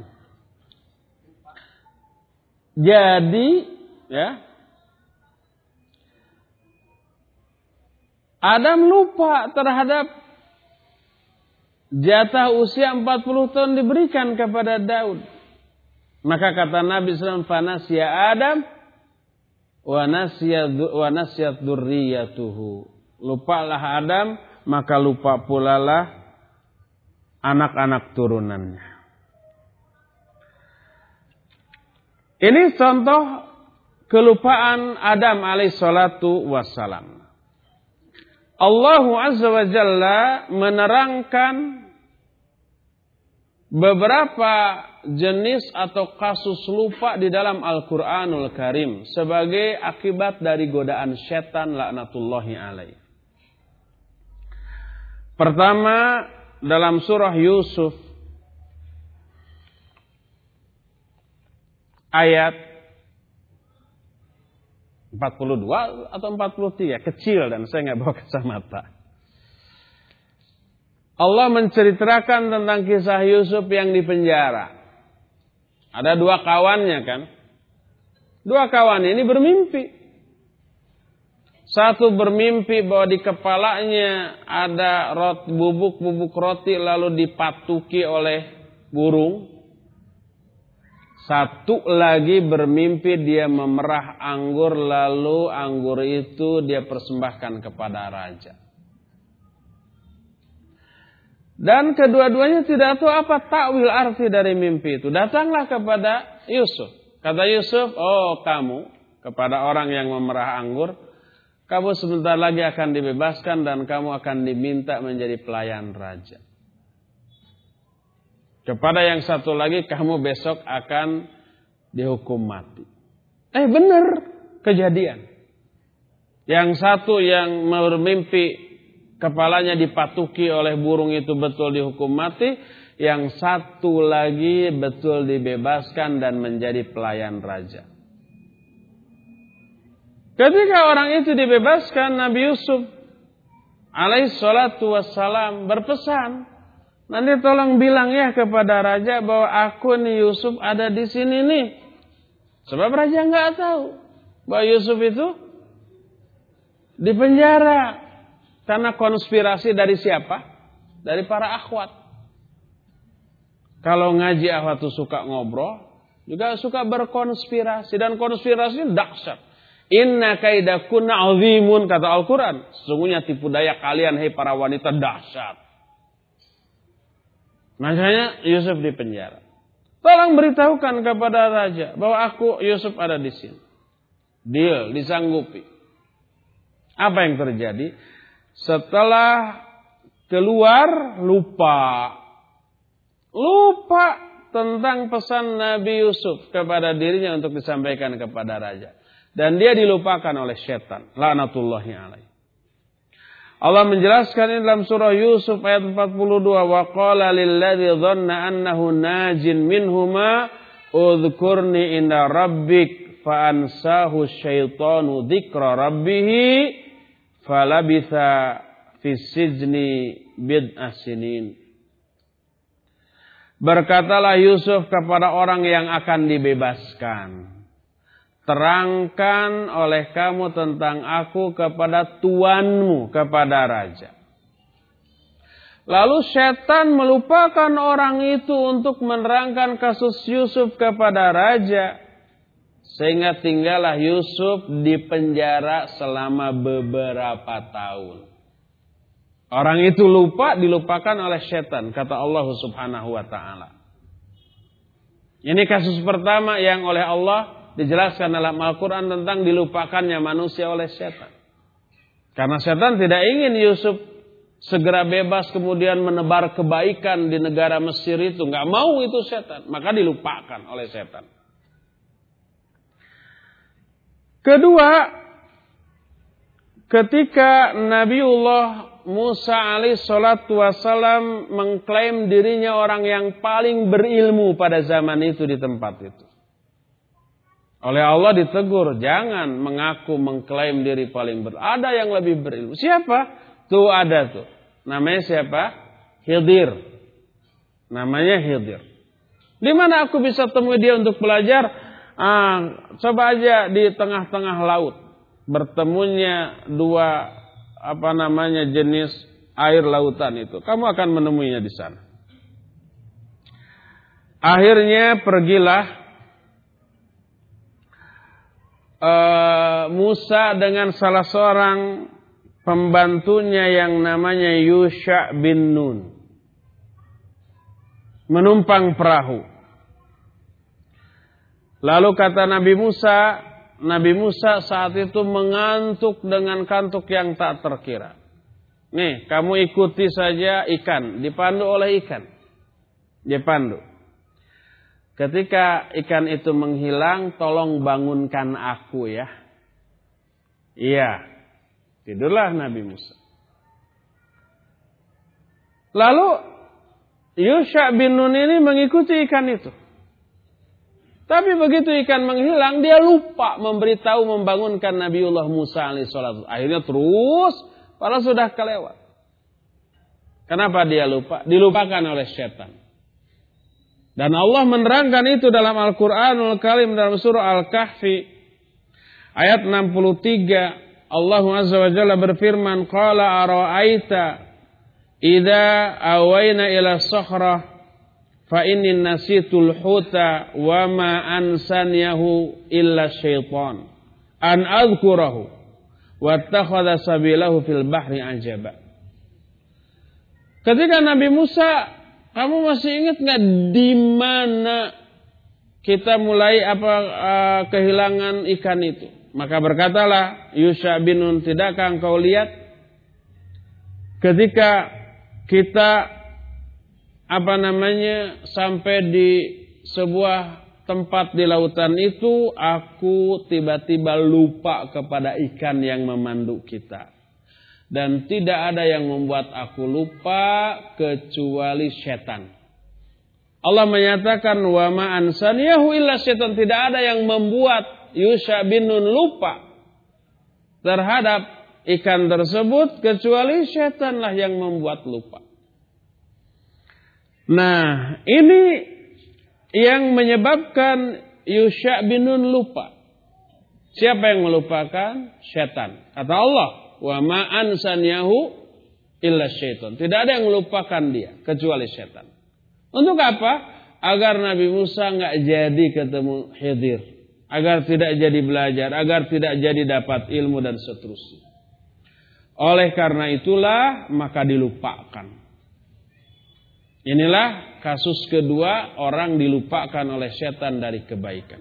[SPEAKER 1] Jadi ya, Adam lupa terhadap jatah usia 40 tahun diberikan kepada Daud. Maka kata Nabi SAW, fanasya Adam wa nasyat dzurriyyatuhu. Lupalah Adam, maka lupa pula lah anak-anak turunannya. Ini contoh kelupaan Adam alaihissalatu wassalam. Allah azza wa jalla menerangkan beberapa jenis atau kasus lupa di dalam Al-Quranul Karim sebagai akibat dari godaan syaitan laknatullahi alaih. Pertama, dalam surah Yusuf ayat 42 atau 43, kecil dan saya nggak bawa kacamata. Allah menceritakan tentang kisah Yusuf yang di penjara. Ada dua kawannya kan. Dua kawan ini bermimpi. Satu bermimpi bahwa di kepalanya ada bubuk-bubuk roti lalu dipatuki oleh burung. Satu lagi bermimpi dia memerah anggur lalu anggur itu dia persembahkan kepada raja. Dan kedua-duanya tidak tahu apa takwil arti dari mimpi itu. Datanglah kepada Yusuf. Kata Yusuf, oh kamu kepada orang yang memerah anggur. Kamu sebentar lagi akan dibebaskan dan kamu akan diminta menjadi pelayan raja. Kepada yang satu lagi, kamu besok akan dihukum mati. Benar kejadian. Yang satu yang bermimpi kepalanya dipatuki oleh burung itu betul dihukum mati. Yang satu lagi betul dibebaskan dan menjadi pelayan raja. Ketika orang itu dibebaskan, Nabi Yusuf alaihissalatu wassalam berpesan, nanti tolong bilang ya kepada raja bahwa aku nih Yusuf ada di sini nih. Sebab raja nggak tahu bahwa Yusuf itu di penjara karena konspirasi dari siapa? Dari para akhwat. Kalau ngaji akhwat itu suka ngobrol, juga suka berkonspirasi dan konspirasi dahsyat. Inna kaidakunna azimun, kata Al-Quran. Sesungguhnya tipu daya kalian, hei para wanita, dahsyat. Makanya Yusuf di penjara. Tolong beritahukan kepada raja bahwa aku Yusuf ada di sini. Deal, disanggupi. Apa yang terjadi? Setelah keluar, lupa tentang pesan Nabi Yusuf kepada dirinya untuk disampaikan kepada raja. Dan dia dilupakan oleh syaitan. La'natullahi alaih. Allah menjelaskan ini dalam surah Yusuf ayat 42. Wa qala lilladzi dhanna annahu najin minhuma udhkurni inda rabbik fa ansahu syaitanu dzikra rabbih falabitha fis sijni bid'a sinin. Berkatalah Yusuf kepada orang yang akan dibebaskan. Terangkan oleh kamu tentang aku kepada tuanmu, kepada raja. Lalu setan melupakan orang itu untuk menerangkan kasus Yusuf kepada raja. Sehingga tinggallah Yusuf di penjara selama beberapa tahun. Orang itu lupa, dilupakan oleh setan, kata Allah Subhanahu wa ta'ala. Ini kasus pertama yang oleh Allah dijelaskan dalam Al-Quran tentang dilupakannya manusia oleh setan. Karena setan tidak ingin Yusuf segera bebas kemudian menebar kebaikan di negara Mesir itu. Nggak mau itu setan. Maka dilupakan oleh setan. Kedua, ketika Nabiullah Musa alaihissalatu wassalam mengklaim dirinya orang yang paling berilmu pada zaman itu di tempat itu. Oleh Allah ditegur, jangan mengaku mengklaim diri paling berilmu. Ada yang lebih berilmu. Siapa? Tuh ada tuh. Namanya siapa? Khidir. Namanya Khidir. Di mana aku bisa temui dia untuk belajar? Coba aja di tengah-tengah laut. Bertemunya dua jenis air lautan itu. Kamu akan menemuinya di sana. Akhirnya pergilah Musa dengan salah seorang pembantunya yang namanya Yusha bin Nun menumpang perahu. Lalu kata Nabi Musa saat itu mengantuk dengan kantuk yang tak terkira. Nih, kamu ikuti saja ikan, dipandu oleh ikan. Dipandu. Ketika ikan itu menghilang, tolong bangunkan aku ya. Iya. Tidurlah Nabi Musa. Lalu Yusha bin Nun ini mengikuti ikan itu. Tapi begitu ikan menghilang, dia lupa memberitahu membangunkan Nabiullah Musa alaihissalam. Akhirnya terus, padahal sudah kelewat. Kenapa dia lupa? Dilupakan oleh setan. Dan Allah menerangkan itu dalam Al-Qur'anul Karim dalam surah Al-Kahfi ayat 63. Allah Azza wa Jalla berfirman, qala ara'aita idza awayna ila sakhrah fa inni nasitul huta wa ma ansaniyahu illa syaitan an adhkurahu wattakhadha sabilahu fil bahri ajaba. Ketika Nabi Musa, kamu masih ingat enggak di mana kita mulai kehilangan ikan itu? Maka berkatalah Yusha bin Nun, tidakkah engkau lihat ketika kita sampai di sebuah tempat di lautan itu, aku tiba-tiba lupa kepada ikan yang memandu kita. Dan tidak ada yang membuat aku lupa kecuali setan. Allah menyatakan wa ma ansaniyahu illa syaitan, tidak ada yang membuat Yusha bin Nun lupa terhadap ikan tersebut kecuali setanlah yang membuat lupa. Nah, ini yang menyebabkan Yusha bin Nun lupa. Siapa yang melupakan? Setan. Kata Allah, wa ma ansaniyahu illa syaitan. Tidak ada yang melupakan dia kecuali setan. Untuk apa? Agar Nabi Musa enggak jadi ketemu Khidir, agar tidak jadi belajar, agar tidak jadi dapat ilmu dan seterusnya. Oleh karena itulah maka dilupakan. Inilah kasus kedua, orang dilupakan oleh setan dari kebaikan.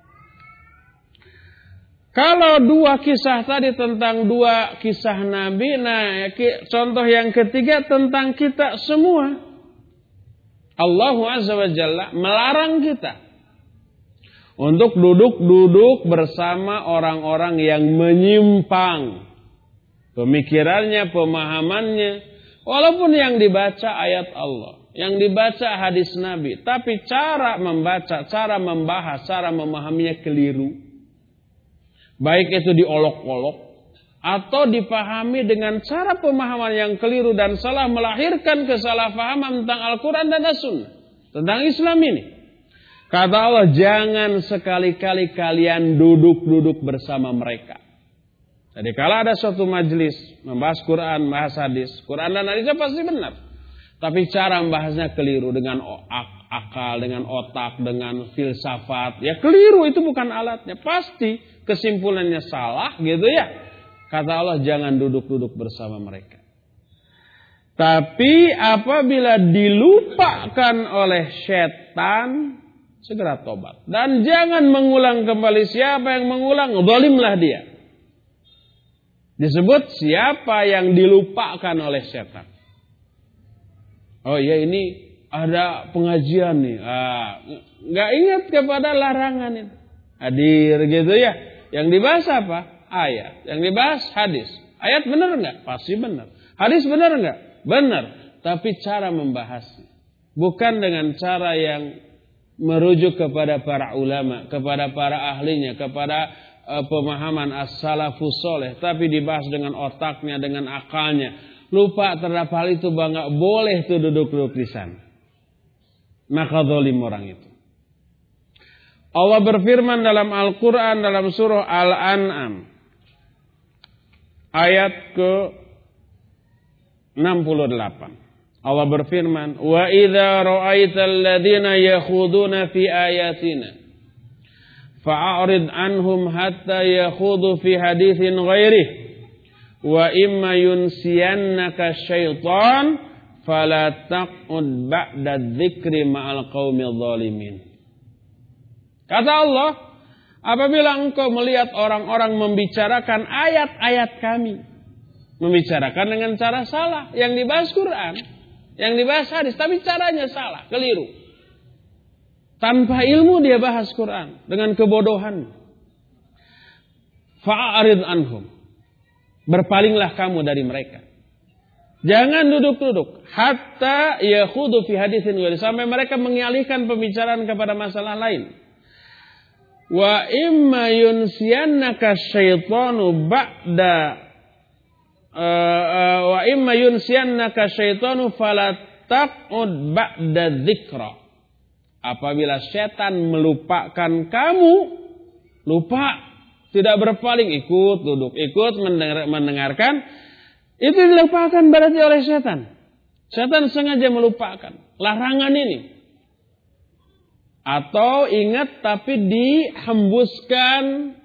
[SPEAKER 1] Kalau dua kisah tadi tentang dua kisah Nabi, nah contoh yang ketiga tentang kita semua. Allah Azza wa Jalla melarang kita untuk duduk-duduk bersama orang-orang yang menyimpang pemikirannya, pemahamannya, walaupun yang dibaca ayat Allah, yang dibaca hadis Nabi, tapi cara membaca, cara membahas, cara memahaminya keliru. Baik itu diolok-olok atau dipahami dengan cara pemahaman yang keliru dan salah, melahirkan kesalahpahaman tentang Al-Quran dan As-Sunnah, tentang Islam ini. Kata Allah, jangan sekali-kali kalian duduk-duduk bersama mereka. Jadi kalau ada suatu majelis membahas Quran, membahas hadis, Quran dan hadisnya pasti benar. Tapi cara membahasnya keliru, dengan akal, dengan otak, dengan filsafat. Ya keliru, itu bukan alatnya. Pasti kesimpulannya salah gitu ya. Kata Allah, jangan duduk-duduk bersama mereka. Tapi apabila dilupakan oleh setan, segera tobat. Dan jangan mengulang kembali. Siapa yang mengulang, zalimlah dia. Disebut siapa yang dilupakan oleh setan. Oh iya, ini ada pengajian nih. Nggak ingat kepada larangan itu. Hadir gitu ya. Yang dibahas apa? Ayat. Yang dibahas hadis. Ayat benar nggak? Pasti benar. Hadis benar nggak? Benar. Tapi cara membahasnya bukan dengan cara yang merujuk kepada para ulama, kepada para ahlinya, kepada pemahaman as-salafus soleh, tapi dibahas dengan otaknya, dengan akalnya. Lupa terhadap hal itu, nggak boleh tuh duduk-duduk di sana. Maka zalim orang itu. Allah berfirman dalam Al-Quran dalam surah Al-An'am ayat ke-68. Allah berfirman, wa idza ra'aital ladzina yakhuduna fi ayatina fa'arid anhum hatta yakhudu fi haditsin ghairihi wa imma yunsiyannaka syaitan fala taq'ud ba'da dzikri ma'al qaumil zalimin. Kata Allah, apabila engkau melihat orang-orang membicarakan ayat-ayat kami, membicarakan dengan cara salah, yang dibahas Quran, yang dibahas hadis, tapi caranya salah, keliru. Tanpa ilmu dia bahas Quran dengan kebodohan. Fa'arid anhum. Berpalinglah kamu dari mereka. Jangan duduk-duduk hatta yakhudu fi haditsin ghairi, sampai mereka mengalihkan pembicaraan kepada masalah lain. Wa imma yunsiyannaka syaitanu ba'da wa imma yunsiyannaka syaitanu fala taq'ud ba'da dzikra. Apabila setan melupakan kamu, lupa, tidak berpaling, ikut duduk, ikut mendengarkan, itu dilupakan berarti oleh setan. Setan sengaja melupakan larangan ini. Atau ingat tapi dihembuskan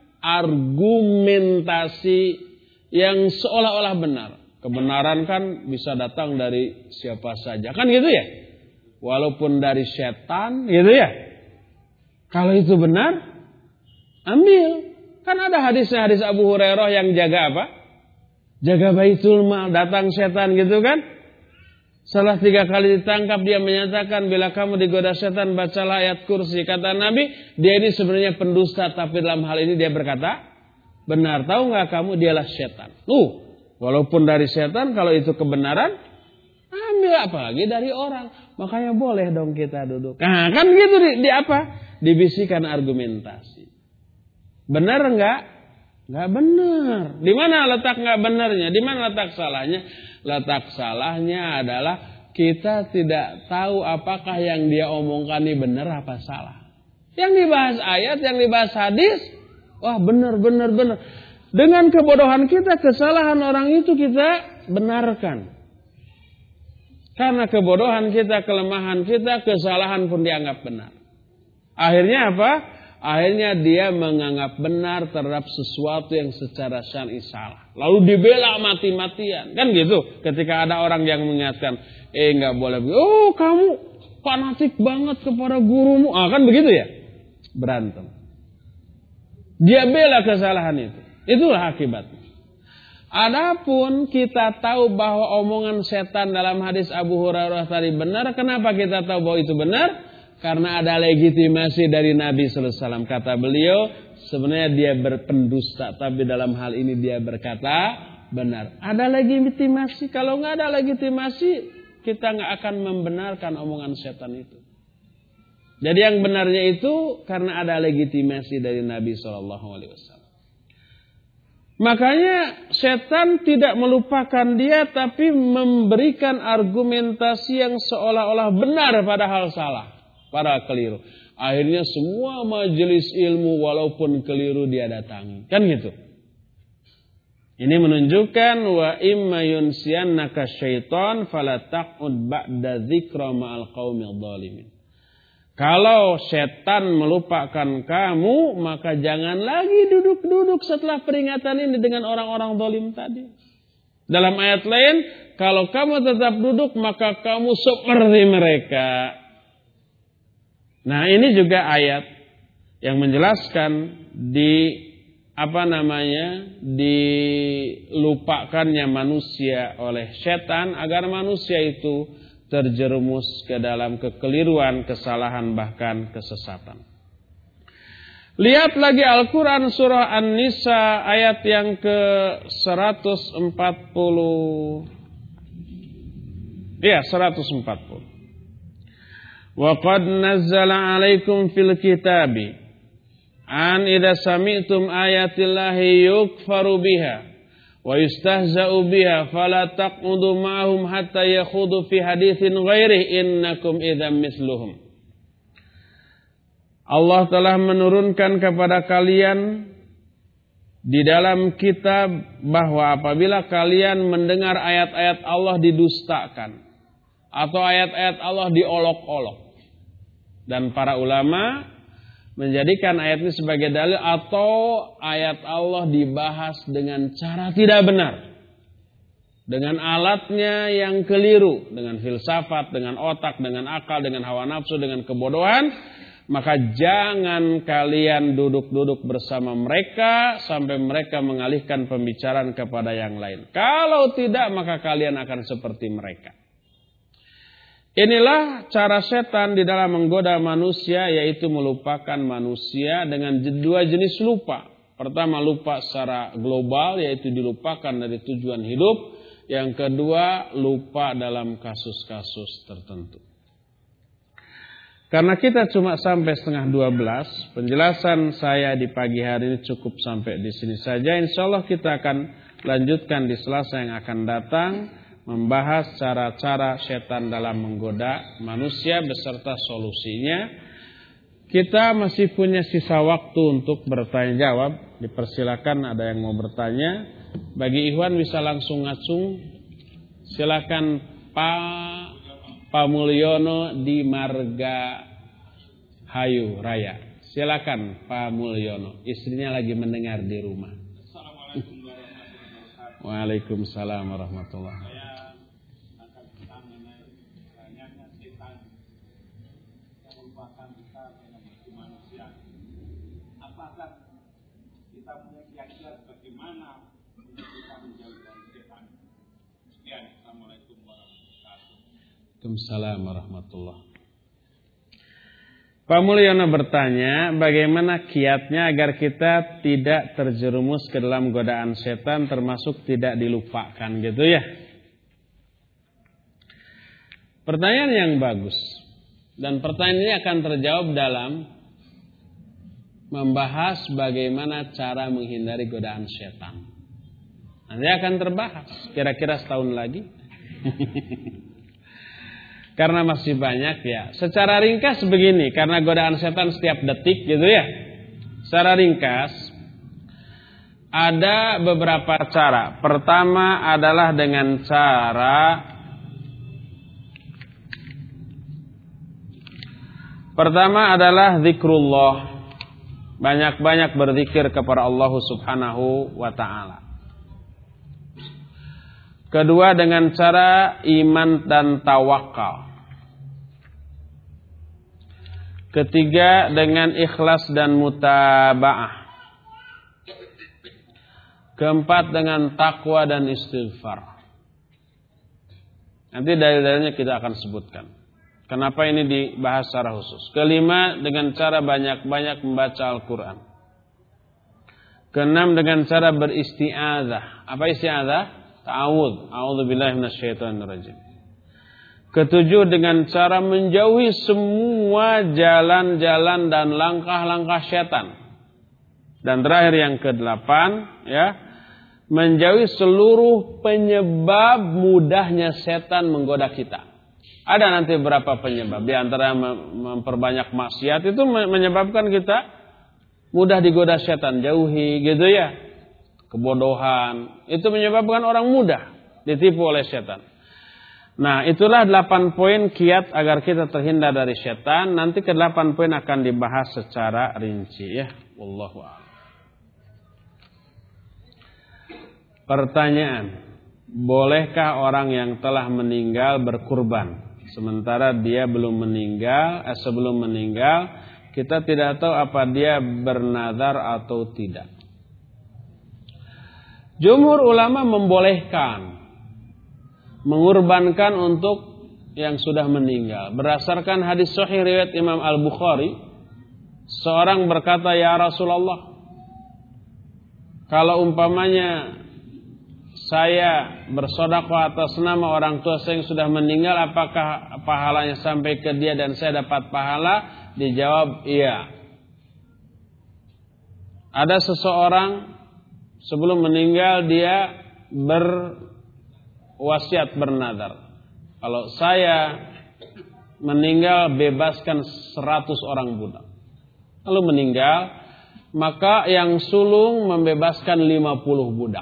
[SPEAKER 1] argumentasi yang seolah-olah benar. Kebenaran kan bisa datang dari siapa saja. Kan gitu ya? Walaupun dari setan gitu ya. Kalau itu benar, ambil. Kan ada hadis Abu Hurairah yang jaga apa? Jaga Baitul Mal. Datang setan gitu kan. Setelah 3 kali ditangkap dia menyatakan bila kamu digoda setan bacalah ayat kursi. Kata Nabi dia ini sebenarnya pendusta tapi dalam hal ini dia berkata benar. Tahu nggak kamu dialah setan. Walaupun dari setan kalau itu kebenaran ambil apalagi dari orang. Makanya boleh dong kita duduk. Nah kan gitu di apa? Dibisikan argumentasi. Benar nggak? Nggak benar. Di mana letak nggak benarnya? Di mana letak salahnya? Letak salahnya adalah kita tidak tahu apakah yang dia omongkan ini benar apa salah. Yang dibahas ayat, yang dibahas hadis, wah benar. Dengan kebodohan kita, kesalahan orang itu kita benarkan. Karena kebodohan kita, kelemahan kita, kesalahan pun dianggap benar. Akhirnya apa? Akhirnya dia menganggap benar terhadap sesuatu yang secara syar'i salah. Lalu dibela mati-matian. Kan gitu. Ketika ada orang yang mengingatkan, nggak boleh. Oh kamu fanatik banget kepada gurumu. Kan begitu ya. Berantem. Dia bela kesalahan itu. Itulah akibatnya. Adapun kita tahu bahwa omongan setan dalam hadis Abu Hurairah tadi benar. Kenapa kita tahu bahwa itu benar? Karena ada legitimasi dari Nabi sallallahu alaihi wasallam. Kata beliau, sebenarnya dia berpendusta, tapi dalam hal ini dia berkata benar. Ada legitimasi. Kalau nggak ada legitimasi, kita nggak akan membenarkan omongan setan itu. Jadi yang benarnya itu karena ada legitimasi dari Nabi sallallahu alaihi wasallam. Makanya setan tidak melupakan dia, tapi memberikan argumentasi yang seolah-olah benar padahal salah. Para keliru. Akhirnya semua majelis ilmu walaupun keliru dia datangi. Kan gitu. Ini menunjukkan wa imma yunsiyannaka syaitan fala taq'ud ba'da dzikra ma'al qaumil dhalimin. Kalau setan melupakan kamu, maka jangan lagi duduk-duduk setelah peringatan ini dengan orang-orang zalim tadi. Dalam ayat lain, kalau kamu tetap duduk maka kamu seperti mereka. Nah ini juga ayat yang menjelaskan dilupakannya manusia oleh setan agar manusia itu terjerumus ke dalam kekeliruan, kesalahan bahkan kesesatan. Lihat lagi Al-Quran surah An-Nisa ayat yang ke 140. Ya 140. وَقَدْ نَزَّلَ عَلَيْكُمْ فِي الْكِتَابِ أَنْ إِذَا سَمِعْتُمْ آيَاتِ اللَّهِ يُكْفَرُ بِهَا وَيُسْتَهْزَأُ بِهَا فَلَا تَقْعُدُوا مَعَهُمْ حَتَّى يَخُوضُوا فِي حَدِيثٍ غَيْرِهِ إِنَّكُمْ إِذًا مِثْلُهُمْ. Allah telah menurunkan kepada kalian di dalam kitab bahwa apabila kalian mendengar ayat-ayat Allah didustakan atau ayat-ayat Allah diolok-olok. Dan para ulama menjadikan ayat ini sebagai dalil atau ayat Allah dibahas dengan cara tidak benar. Dengan alatnya yang keliru. Dengan filsafat, dengan otak, dengan akal, dengan hawa nafsu, dengan kebodohan. Maka jangan kalian duduk-duduk bersama mereka sampai mereka mengalihkan pembicaraan kepada yang lain. Kalau tidak maka kalian akan seperti mereka. Inilah cara setan di dalam menggoda manusia, yaitu melupakan manusia dengan 2 jenis lupa. Pertama lupa secara global, yaitu dilupakan dari tujuan hidup. Yang kedua lupa dalam kasus-kasus tertentu. Karena kita cuma sampai 11:30, penjelasan saya di pagi hari ini cukup sampai di sini saja. Insyaallah kita akan lanjutkan di Selasa yang akan datang, membahas cara-cara setan dalam menggoda manusia beserta solusinya. Kita masih punya sisa waktu untuk bertanya jawab. Dipersilakan ada yang mau bertanya. Bagi Ikhwan bisa langsung ngacung. Silakan Pak Mulyono di Marga Hayu Raya. Silakan Pak Mulyono. Istrinya lagi mendengar di rumah.
[SPEAKER 2] Assalamualaikum warahmatullahi wabarakatuh.
[SPEAKER 1] Waalaikumsalam warahmatullahi wabarakatuh.
[SPEAKER 2] Saya akan tentang banyaknya setan yang merupakan kita sebagai manusia. Apakah kita punya kiat-kiat bagaimana untuk kita menjauh dari setan? Sekian. Assalamualaikum warahmatullahi wabarakatuh.
[SPEAKER 1] Waalaikumsalam warahmatullahi. Pak Mulyono bertanya, bagaimana kiatnya agar kita tidak terjerumus ke dalam godaan setan, termasuk tidak dilupakan gitu ya. Pertanyaan yang bagus. Dan pertanyaan ini akan terjawab dalam membahas bagaimana cara menghindari godaan setan. Nanti akan terbahas kira-kira setahun lagi. Karena masih banyak ya. Secara ringkas begini, karena godaan setan setiap detik gitu ya. Secara ringkas, ada beberapa cara. Pertama adalah dengan cara zikrullah. Banyak-banyak berzikir kepada Allah Subhanahu wa ta'ala. Kedua dengan cara iman dan tawakal. Ketiga dengan ikhlas dan mutaba'ah. Keempat dengan takwa dan istighfar. Nanti dalil-dalilnya kita akan sebutkan. Kenapa ini dibahas secara khusus. Kelima dengan cara banyak-banyak membaca Al-Quran. Keenam dengan cara beristi'adzah. Apa isti'adzah? Ta'awudz. A'udzubillahi minasyaitonirrajim. Ketujuh dengan cara menjauhi semua jalan-jalan dan langkah-langkah setan. Dan terakhir yang kedelapan, ya, menjauhi seluruh penyebab mudahnya setan menggoda kita. Ada nanti beberapa penyebab. Di antara memperbanyak maksiat itu menyebabkan kita mudah digoda setan, jauhi gitu ya. Kebodohan itu menyebabkan orang mudah ditipu oleh setan. Nah, itulah 8 poin kiat agar kita terhindar dari setan. Nanti ke 8 poin akan dibahas secara rinci ya. Wallahu a'lam. Pertanyaan, bolehkah orang yang telah meninggal berkurban sementara dia belum meninggal, sebelum meninggal kita tidak tahu apa dia bernazar atau tidak? Jumhur ulama membolehkan mengurbankan untuk yang sudah meninggal. Berdasarkan hadis sahih riwayat Imam Al-Bukhari, seorang berkata, "Ya Rasulullah, kalau umpamanya saya bersedekah atas nama orang tua saya yang sudah meninggal, apakah pahalanya sampai ke dia dan saya dapat pahala?" Dijawab, "Iya." Ada seseorang sebelum meninggal dia berwasiat, bernazar, kalau saya meninggal bebaskan 100 orang budak. Lalu meninggal, maka yang sulung membebaskan 50 budak.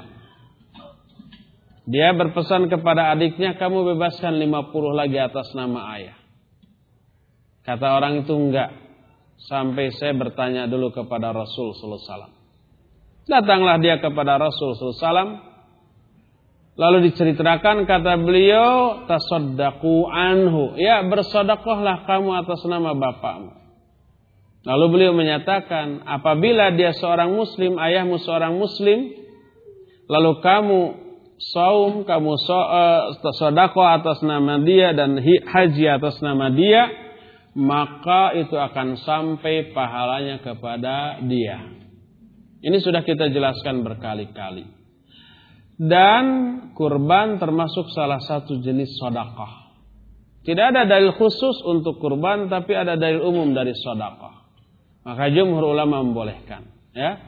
[SPEAKER 1] Dia berpesan kepada adiknya, kamu bebaskan 50 lagi atas nama ayah. Kata orang itu, enggak, sampai saya bertanya dulu kepada Rasul sallallahu alaihi wasallam. Datanglah dia kepada Rasul sallallahu alaihi wasallam. Lalu diceritakan, kata beliau, tasaddaqu anhu. Ya, bersedekahlah kamu atas nama bapakmu. Lalu beliau menyatakan, apabila dia seorang muslim, ayahmu seorang muslim, lalu kamu saum, kamu sedekah atas nama dia dan haji atas nama dia, maka itu akan sampai pahalanya kepada dia. Ini sudah kita jelaskan berkali-kali. Dan kurban termasuk salah satu jenis sedekah. Tidak ada dalil khusus untuk kurban, tapi ada dalil umum dari sedekah. Maka jumhur ulama membolehkan. Ya.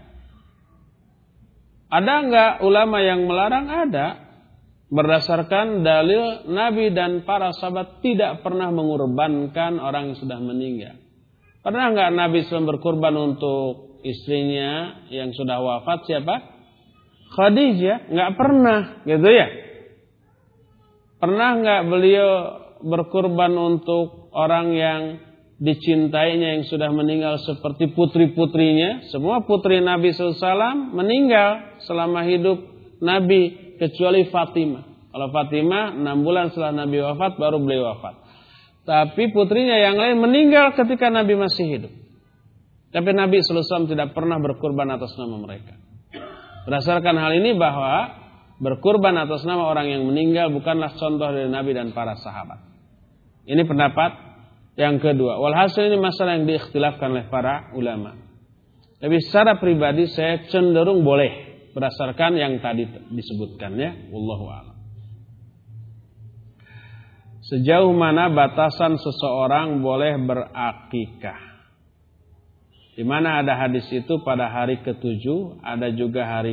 [SPEAKER 1] Ada enggak ulama yang melarang? Ada. Berdasarkan dalil Nabi dan para sahabat tidak pernah mengurbankan orang yang sudah meninggal. Pernah enggak Nabi SAW berkurban untuk istrinya yang sudah wafat? Siapa? Khadijah. Enggak pernah, gitu ya. Pernah enggak beliau berkurban untuk orang yang dicintainya yang sudah meninggal seperti putri-putrinya? Semua putri Nabi SAW meninggal selama hidup Nabi kecuali Fatimah. Kalau Fatimah 6 bulan setelah Nabi wafat baru beliau wafat. Tapi putrinya yang lain meninggal ketika Nabi masih hidup. Tapi Nabi SAW tidak pernah berkurban atas nama mereka. Berdasarkan hal ini bahwa berkurban atas nama orang yang meninggal bukanlah contoh dari Nabi dan para sahabat. Ini pendapat yang kedua. Walhasil ini masalah yang diikhtilafkan oleh para ulama. Tapi secara pribadi saya cenderung boleh berdasarkan yang tadi disebutkan ya. Wallahu a'lam. Sejauh mana batasan seseorang boleh berakikah? Di mana ada hadis itu pada hari ke-7, ada juga hari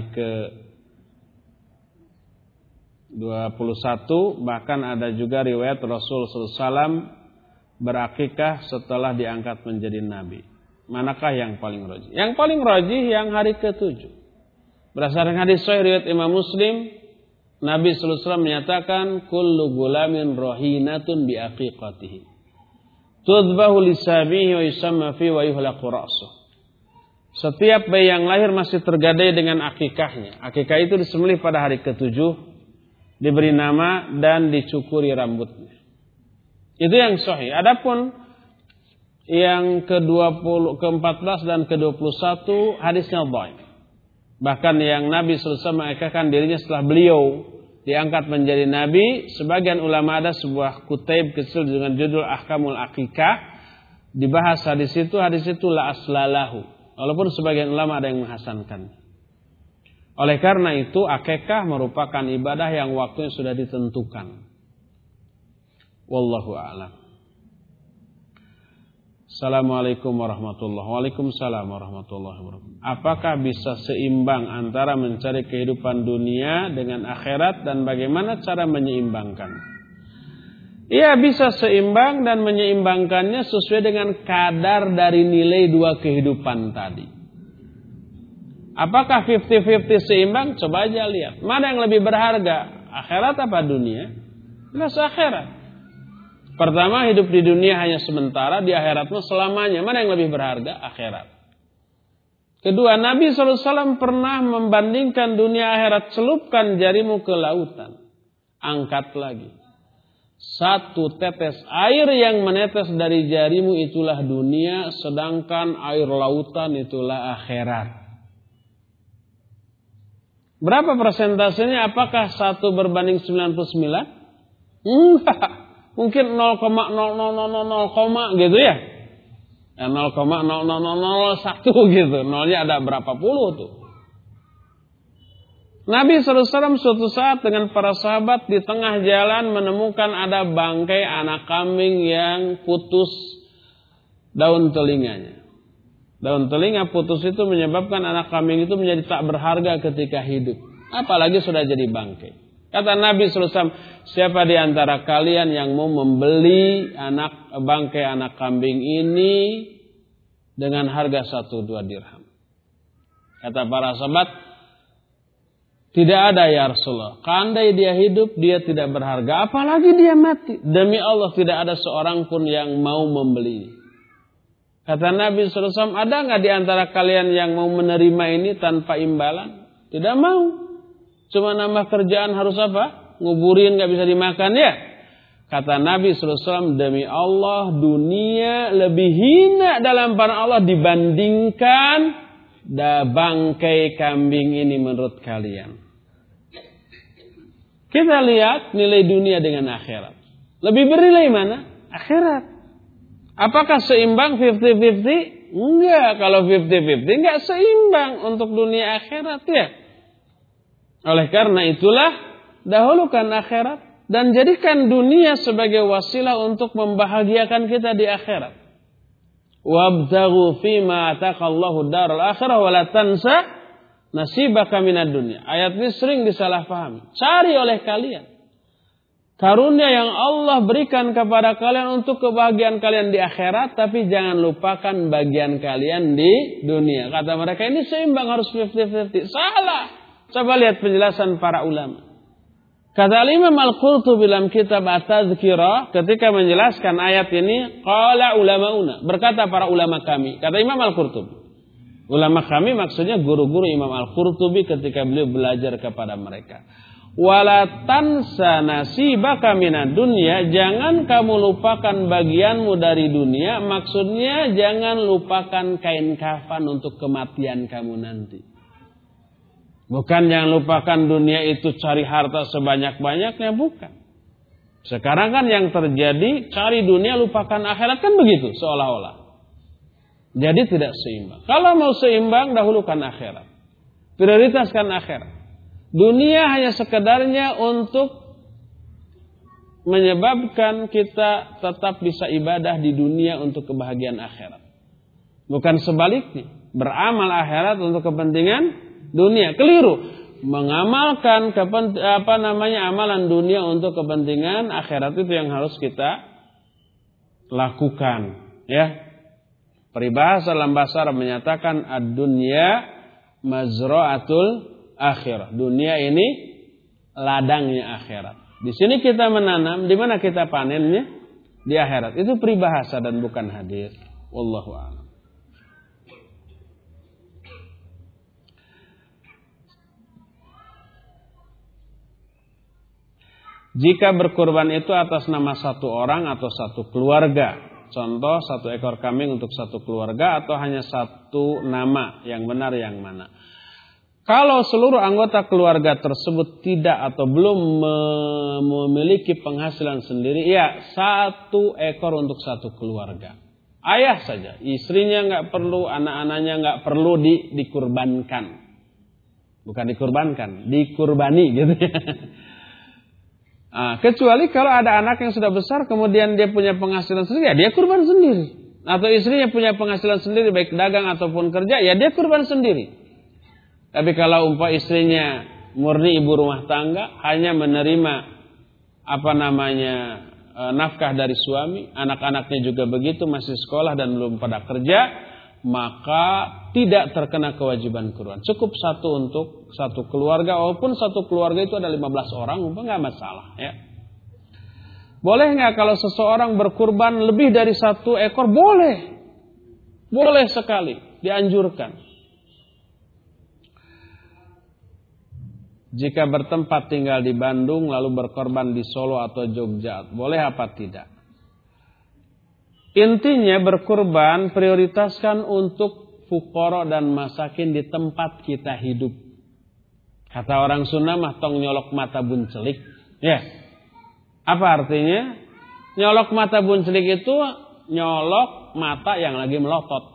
[SPEAKER 1] ke-21, bahkan ada juga riwayat Rasul SAW berakikah setelah diangkat menjadi nabi. Manakah yang paling rajih? Yang paling rajih yang hari ke-7. Berdasarkan hadis sahih riwayat Imam Muslim, Nabi sallallahu alaihi wasallam menyatakan kullu gulamin rahinatun bi aqiqatihi. Tudbahu lisabihi wa yusamma fi wa yuhlaqu ra'suh. Setiap bayi yang lahir masih tergadai dengan akikahnya. Akikah itu disembelih pada hari ke-7, diberi nama dan dicukuri rambutnya. Itu yang sahih. Adapun yang ke-14 dan ke-21 hadisnya dhaif. Bahkan yang Nabi sallallahu alaihi wasallam mengakikahkan dirinya setelah beliau diangkat menjadi nabi, sebagian ulama ada sebuah kutaib kecil dengan judul Ahkamul Akikah, dibahas hadis itu la aslalahu. Walaupun sebagian ulama ada yang menghasankan. Oleh karena itu akikah merupakan ibadah yang waktunya sudah ditentukan. Wallahu a'lam. Assalamualaikum warahmatullahi wabarakatuh. Waalaikumsalam warahmatullahi wabarakatuh. Apakah bisa seimbang antara mencari kehidupan dunia dengan akhirat dan bagaimana cara menyeimbangkan? Iya, bisa seimbang dan menyeimbangkannya sesuai dengan kadar dari nilai dua kehidupan tadi. Apakah 50-50 seimbang? Coba aja lihat. Mana yang lebih berharga? Akhirat apa dunia? Jelas akhirat. Pertama, hidup di dunia hanya sementara, di akhiratnya selamanya. Mana yang lebih berharga? Akhirat. Kedua, Nabi SAW pernah membandingkan dunia akhirat. Celupkan jarimu ke lautan. Angkat lagi. Satu tetes air yang menetes dari jarimu itulah dunia, sedangkan air lautan itulah akhirat. Berapa persentasenya? Apakah 1 berbanding 99? Enggak. Mungkin 0,0000 gitu ya. 0,00001 gitu. Nolnya ada berapa puluh tuh. Nabi SAW suatu saat dengan para sahabat di tengah jalan menemukan ada bangkai anak kambing yang putus daun telinganya. Daun telinga putus itu menyebabkan anak kambing itu menjadi tak berharga ketika hidup. Apalagi sudah jadi bangkai. Kata Nabi SAW, siapa di antara kalian yang mau membeli bangkai anak kambing ini dengan harga 1-2 dirham? Kata para sahabat, tidak ada ya Rasulullah. Kandai dia hidup, dia tidak berharga. Apalagi dia mati. Demi Allah tidak ada seorang pun yang mau membeli. Kata Nabi SAW, ada nggak di antara kalian yang mau menerima ini tanpa imbalan? Tidak mau. Cuma nambah kerjaan harus apa? Nguburin nggak bisa dimakan ya. Kata Nabi SAW, demi Allah dunia lebih hina dalam pandangan Allah dibandingkan bangkai kambing ini menurut kalian. Kita lihat nilai dunia dengan akhirat. Lebih bernilai mana? Akhirat. Apakah seimbang 50-50? Enggak. Kalau 50-50 enggak seimbang untuk dunia akhirat ya. Oleh karena itulah dahulukan akhirat dan jadikan dunia sebagai wasilah untuk membahagiakan kita di akhirat. Wabtaghu fima ataqallahu daral akhirah wa la tansa nasibaka minad dunya. Ayat ini sering disalahpahami. Cari oleh kalian karunia yang Allah berikan kepada kalian untuk kebahagiaan kalian di akhirat, tapi jangan lupakan bagian kalian di dunia. Kata mereka ini seimbang, harus 50-50. Salah. Coba lihat penjelasan para ulama. Kata Imam Al-Qurtubi dalam kitab At-Tadhkirah ketika menjelaskan ayat ini, qala ulamauna, berkata para ulama kami. Kata Imam Al-Qurtubi. Ulama kami maksudnya guru-guru Imam Al-Qurtubi ketika beliau belajar kepada mereka. Wala tansa nasibaka minad dunya, jangan kamu lupakan bagianmu dari dunia, maksudnya jangan lupakan kain kafan untuk kematian kamu nanti. Bukan jangan lupakan dunia itu cari harta sebanyak-banyaknya, bukan. Sekarang kan yang terjadi cari dunia lupakan akhirat, kan begitu seolah-olah. Jadi tidak seimbang. Kalau mau seimbang dahulukan akhirat. Prioritaskan akhirat. Dunia hanya sekedarnya untuk menyebabkan kita tetap bisa ibadah di dunia untuk kebahagiaan akhirat. Bukan sebaliknya, beramal akhirat untuk kepentingan dunia. Keliru. Mengamalkan amalan dunia untuk kepentingan akhirat, itu yang harus kita lakukan, ya. Peribahasa dalam bahasa Arab menyatakan ad-dunya mazra'atul akhirah. Dunia ini ladangnya akhirat. Di sini kita menanam, di mana kita panennya? Di akhirat. Itu peribahasa dan bukan hadis. Wallahu a'lam. Jika berkurban itu atas nama satu orang atau satu keluarga, contoh 1 ekor kambing untuk satu keluarga, atau hanya satu nama, yang benar yang mana? Kalau seluruh anggota keluarga tersebut tidak atau belum memiliki penghasilan sendiri, ya 1 ekor untuk satu keluarga. Ayah saja, istrinya nggak perlu, anak-anaknya nggak perlu dikurbankan. Bukan dikurbankan, dikurbani gitu ya. Kecuali kalau ada anak yang sudah besar kemudian dia punya penghasilan sendiri, ya dia kurban sendiri. Atau istrinya punya penghasilan sendiri baik dagang ataupun kerja, ya dia kurban sendiri. Tapi kalau istrinya murni ibu rumah tangga, hanya menerima nafkah dari suami, anak-anaknya juga begitu, masih sekolah dan belum pada kerja, maka tidak terkena kewajiban kurban. Cukup 1 untuk satu keluarga, walaupun satu keluarga itu ada 15 orang, nggak masalah, ya. Boleh nggak kalau seseorang berkurban lebih dari 1 ekor? Boleh. Boleh sekali, dianjurkan. Jika bertempat tinggal di Bandung lalu berkorban di Solo atau Jogja, boleh apa tidak? Intinya berkurban prioritaskan untuk fuqara dan masakin di tempat kita hidup. Kata orang Sunda mah tong nyolok mata buncelik. Ya. Apa artinya? Nyolok mata buncelik itu nyolok mata yang lagi melotot.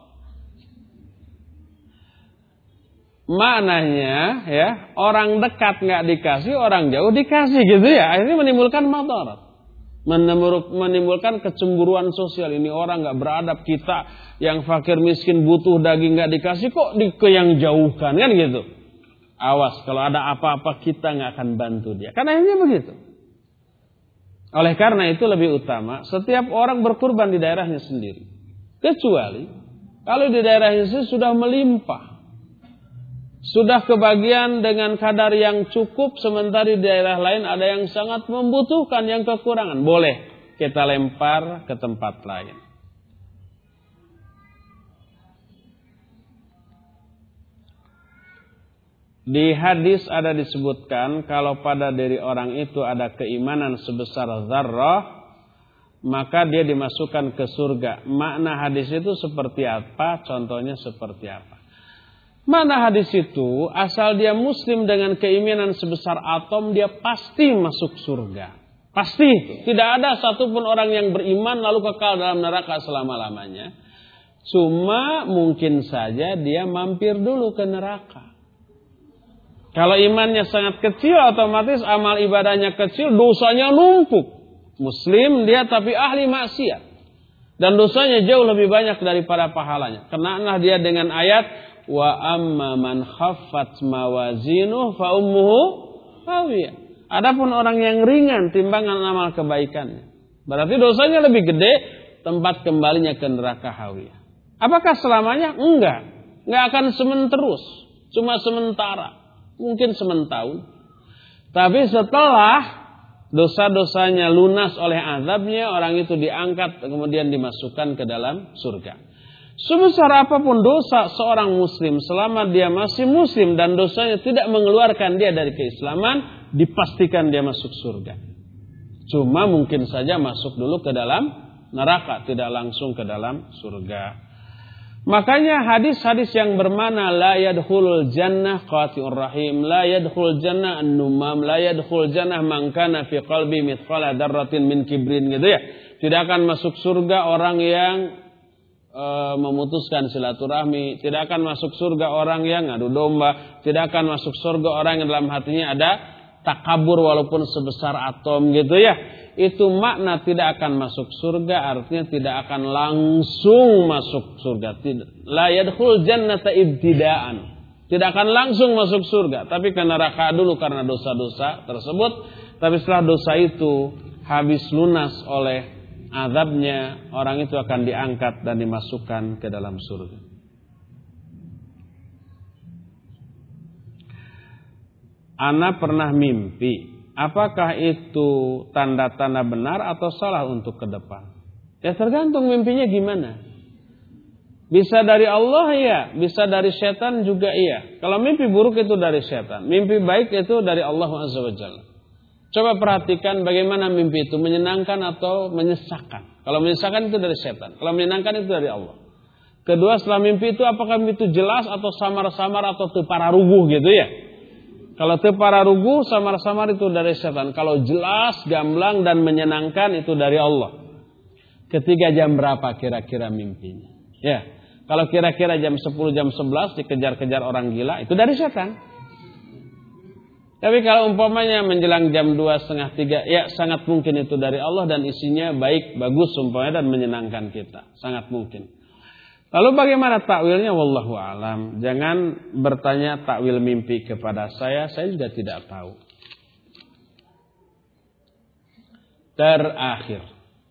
[SPEAKER 1] Maknanya ya, orang dekat nggak dikasih, orang jauh dikasih gitu ya. Akhirnya menimbulkan madarat. Menimbulkan kecemburuan sosial. Ini orang nggak beradab, kita yang fakir miskin butuh daging nggak dikasih, kok ke yang jauhkan, kan gitu. Awas, kalau ada apa-apa kita nggak akan bantu dia. Karena akhirnya begitu. Oleh karena itu lebih utama setiap orang berkurban di daerahnya sendiri. Kecuali kalau di daerahnya sendiri sudah melimpah, sudah kebagian dengan kadar yang cukup, sementara di daerah lain ada yang sangat membutuhkan, yang kekurangan. Boleh kita lempar ke tempat lain. Di hadis ada disebutkan kalau pada diri orang itu ada keimanan sebesar zarrah, maka dia dimasukkan ke surga. Makna hadis itu seperti apa? Contohnya seperti apa? Mana hadis itu, asal dia muslim dengan keimanan sebesar atom, dia pasti masuk surga. Pasti itu. Tidak ada satupun orang yang beriman lalu kekal dalam neraka selama-lamanya. Cuma mungkin saja dia mampir dulu ke neraka. Kalau imannya sangat kecil, otomatis amal ibadahnya kecil, dosanya numpuk. Muslim dia tapi ahli maksiat. Dan dosanya jauh lebih banyak daripada pahalanya. Kenalah dia dengan ayat, wa amma man khaffat mawazinuh fa ummuhu hawiyah. Adapun orang yang ringan timbangan amal kebaikannya, berarti dosanya lebih gede, tempat kembalinya ke neraka hawiyah. Apakah selamanya? Enggak akan terus. Cuma sementara. Mungkin sementahun. Tapi setelah dosa-dosanya lunas oleh azabnya, orang itu diangkat kemudian dimasukkan ke dalam surga. Sebesar apapun dosa seorang muslim, selama dia masih muslim dan dosanya tidak mengeluarkan dia dari keislaman, dipastikan dia masuk surga. Cuma mungkin saja masuk dulu ke dalam neraka, tidak langsung ke dalam surga. Makanya hadis-hadis yang bermana la yadkhulul jannah qati'ur rahim, la yadkhulul jannah an-numam, la yadkhulul jannah man kana fi qalbi mithqala dzarratin min kibrin gitu ya. Tidak akan masuk surga orang yang memutuskan silaturahmi, tidak akan masuk surga orang yang ngadu domba, tidak akan masuk surga orang yang dalam hatinya ada takabur walaupun sebesar atom gitu ya. Itu makna tidak akan masuk surga, artinya tidak akan langsung masuk surga. La yadkhul jannata ibtidaan. Tidak akan langsung masuk surga, tapi ke neraka dulu karena dosa-dosa tersebut. Tapi setelah dosa itu habis lunas oleh azabnya, orang itu akan diangkat dan dimasukkan ke dalam surga. Ana pernah mimpi. Apakah itu tanda-tanda benar atau salah untuk ke depan? Ya tergantung mimpinya gimana. Bisa dari Allah ya, bisa dari setan juga iya. Kalau mimpi buruk itu dari setan, mimpi baik itu dari Allah Azza wa Jalla. Coba perhatikan bagaimana mimpi itu menyenangkan atau menyesakkan. Kalau menyesakkan itu dari setan, kalau menyenangkan itu dari Allah. Kedua, setelah mimpi itu apakah mimpi itu jelas atau samar-samar atau tepararuguh gitu ya? Kalau tepararuguh, samar-samar itu dari setan. Kalau jelas, gamblang dan menyenangkan itu dari Allah. Ketiga, jam berapa kira-kira mimpinya? Ya, kalau kira-kira jam 10, jam 11 dikejar-kejar orang gila, itu dari setan. Tapi kalau umpamanya menjelang jam 2, setengah 3, ya sangat mungkin itu dari Allah dan isinya baik, bagus umpamanya dan menyenangkan kita. Sangat mungkin. Lalu bagaimana takwilnya? Wallahu alam. Jangan bertanya takwil mimpi kepada saya juga tidak tahu. Terakhir.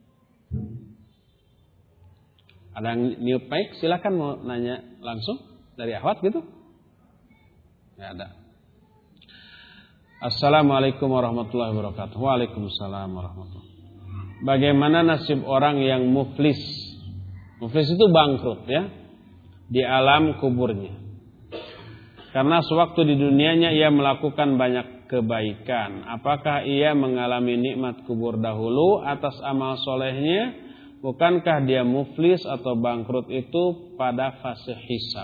[SPEAKER 1] Ada yang new mic? Silakan mau nanya langsung dari Ahwat gitu? Enggak ada. Assalamualaikum warahmatullahi wabarakatuh. Waalaikumsalam warahmatullahi wabarakatuh. Bagaimana nasib orang yang muflis? Muflis itu bangkrut ya di alam kuburnya. Karena sewaktu di dunianya ia melakukan banyak kebaikan. Apakah ia mengalami nikmat kubur dahulu atas amal solehnya? Bukankah dia muflis atau bangkrut itu pada fase hisab?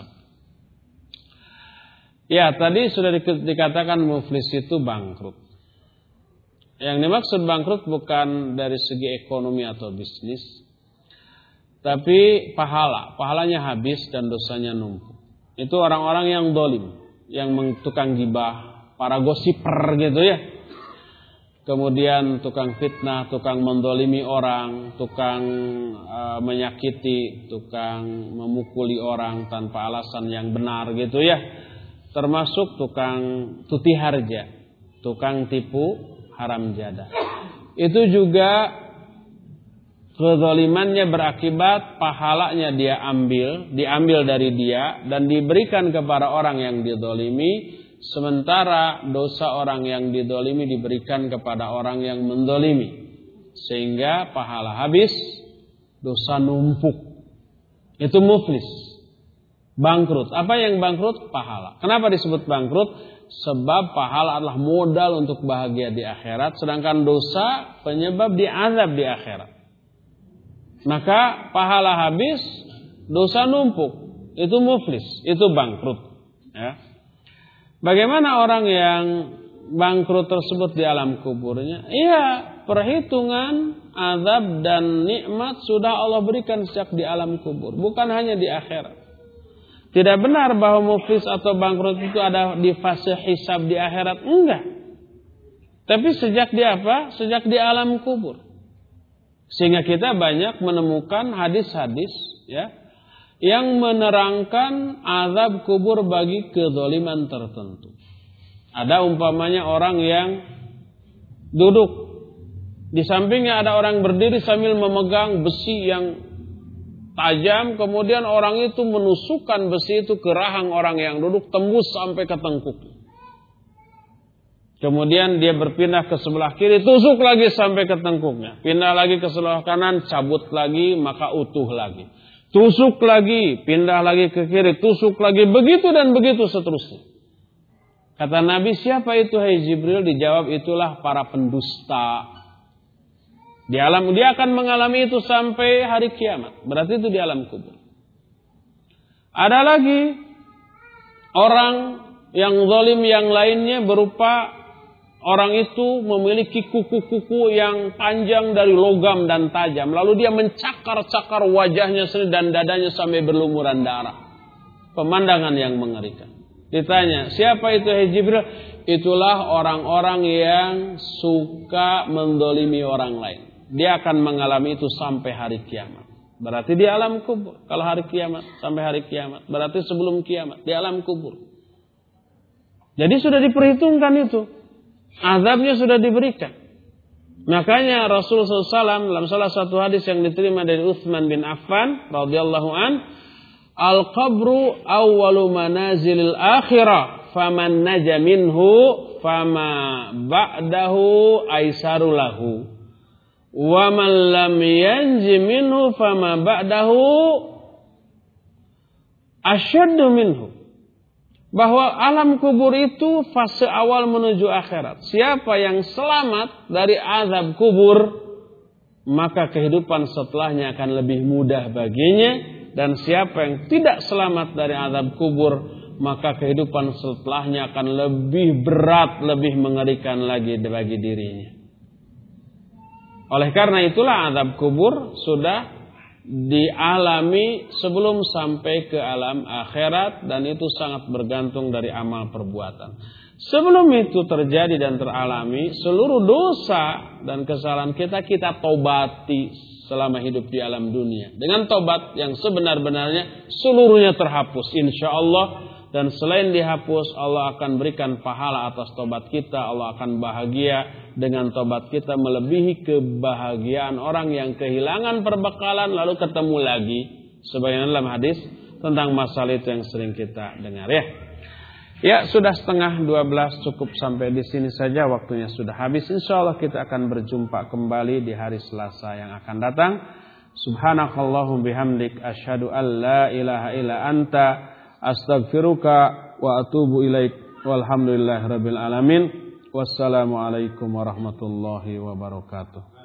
[SPEAKER 1] Ya, tadi sudah dikatakan muflis itu bangkrut. Yang dimaksud bangkrut bukan dari segi ekonomi atau bisnis, tapi pahalanya habis dan dosanya numpuk. Itu orang-orang yang dolim, yang tukang gibah, para gosiper gitu ya. Kemudian tukang fitnah, tukang mendolimi orang, tukang menyakiti, tukang memukuli orang tanpa alasan yang benar gitu ya. Termasuk tukang tuti harja, tukang tipu haram jada. Itu juga kezalimannya berakibat pahalanya dia diambil dari dia dan diberikan kepada orang yang dizalimi, sementara dosa orang yang dizalimi diberikan kepada orang yang menzalimi, sehingga pahala habis, dosa numpuk. Itu muflis, bangkrut. Apa yang bangkrut? Pahala. Kenapa disebut bangkrut? Sebab pahala adalah modal untuk bahagia di akhirat, sedangkan dosa penyebab diazab di akhirat. Maka pahala habis, dosa numpuk. Itu muflis, itu bangkrut. Ya. Bagaimana orang yang bangkrut tersebut di alam kuburnya? Iya, perhitungan azab dan nikmat sudah Allah berikan sejak di alam kubur, bukan hanya di akhirat. Tidak benar bahwa muflis atau bangkrut itu ada di fase hisab di akhirat. Enggak. Tapi sejak di apa? Sejak di alam kubur. Sehingga kita banyak menemukan hadis-hadis ya, yang menerangkan azab kubur bagi kezaliman tertentu. Ada umpamanya orang yang duduk, di sampingnya ada orang berdiri sambil memegang besi yang tajam, kemudian orang itu menusukkan besi itu ke rahang orang yang duduk, tembus sampai ke tengkuk. Kemudian dia berpindah ke sebelah kiri, tusuk lagi sampai ke tengkuknya. Pindah lagi ke sebelah kanan, cabut lagi, maka utuh lagi. Tusuk lagi, pindah lagi ke kiri, tusuk lagi, begitu dan begitu seterusnya. Kata Nabi, siapa itu hai Jibril? Dijawab, itulah para pendusta. Dia akan mengalami itu sampai hari kiamat. Berarti itu di alam kubur. Ada lagi orang yang zalim yang lainnya berupa orang itu memiliki kuku-kuku yang panjang dari logam dan tajam. Lalu dia mencakar-cakar wajahnya sendiri dan dadanya sampai berlumuran darah. Pemandangan yang mengerikan. Ditanya, siapa itu hai Jibril? Itulah orang-orang yang suka mendolimi orang lain. Dia akan mengalami itu sampai hari kiamat. Berarti di alam kubur. Kalau hari kiamat, sampai hari kiamat. Berarti sebelum kiamat, di alam kubur. Jadi sudah diperhitungkan itu. Azabnya sudah diberikan. Makanya Rasulullah SAW dalam salah satu hadis yang diterima dari Utsman bin Affan radhiyallahu an, al-qabru awwalu manazilil akhirah, faman naja minhu fama ba'dahu aisaru lahu, wa man lam yanji minhu fama ba'dahu asyaddu minhu. Bahwa alam kubur itu fase awal menuju akhirat. Siapa yang selamat dari azab kubur, maka kehidupan setelahnya akan lebih mudah baginya. Dan siapa yang tidak selamat dari azab kubur, maka kehidupan setelahnya akan lebih berat, lebih mengerikan lagi bagi dirinya. Oleh karena itulah azab kubur sudah dialami sebelum sampai ke alam akhirat, dan itu sangat bergantung dari amal perbuatan. Sebelum itu terjadi dan teralami, seluruh dosa dan kesalahan kita tobati selama hidup di alam dunia. Dengan tobat yang sebenar-benarnya, seluruhnya terhapus insya Allah. Dan selain dihapus, Allah akan berikan pahala atas tobat kita. Allah akan bahagia dengan tobat kita, melebihi kebahagiaan orang yang kehilangan perbekalan lalu ketemu lagi. Sebagaimana dalam hadis tentang masalah itu yang sering kita dengar ya. Ya, sudah 11:30, cukup sampai di sini saja, waktunya sudah habis. Insyaallah kita akan berjumpa kembali di hari Selasa yang akan datang. Subhanakallahum bihamdik asyhadu an la ilaha illa anta astaghfiruka wa atubu ilaik. Walhamdulillahirabbil alamin. Wassalamualaikum warahmatullahi wabarakatuh.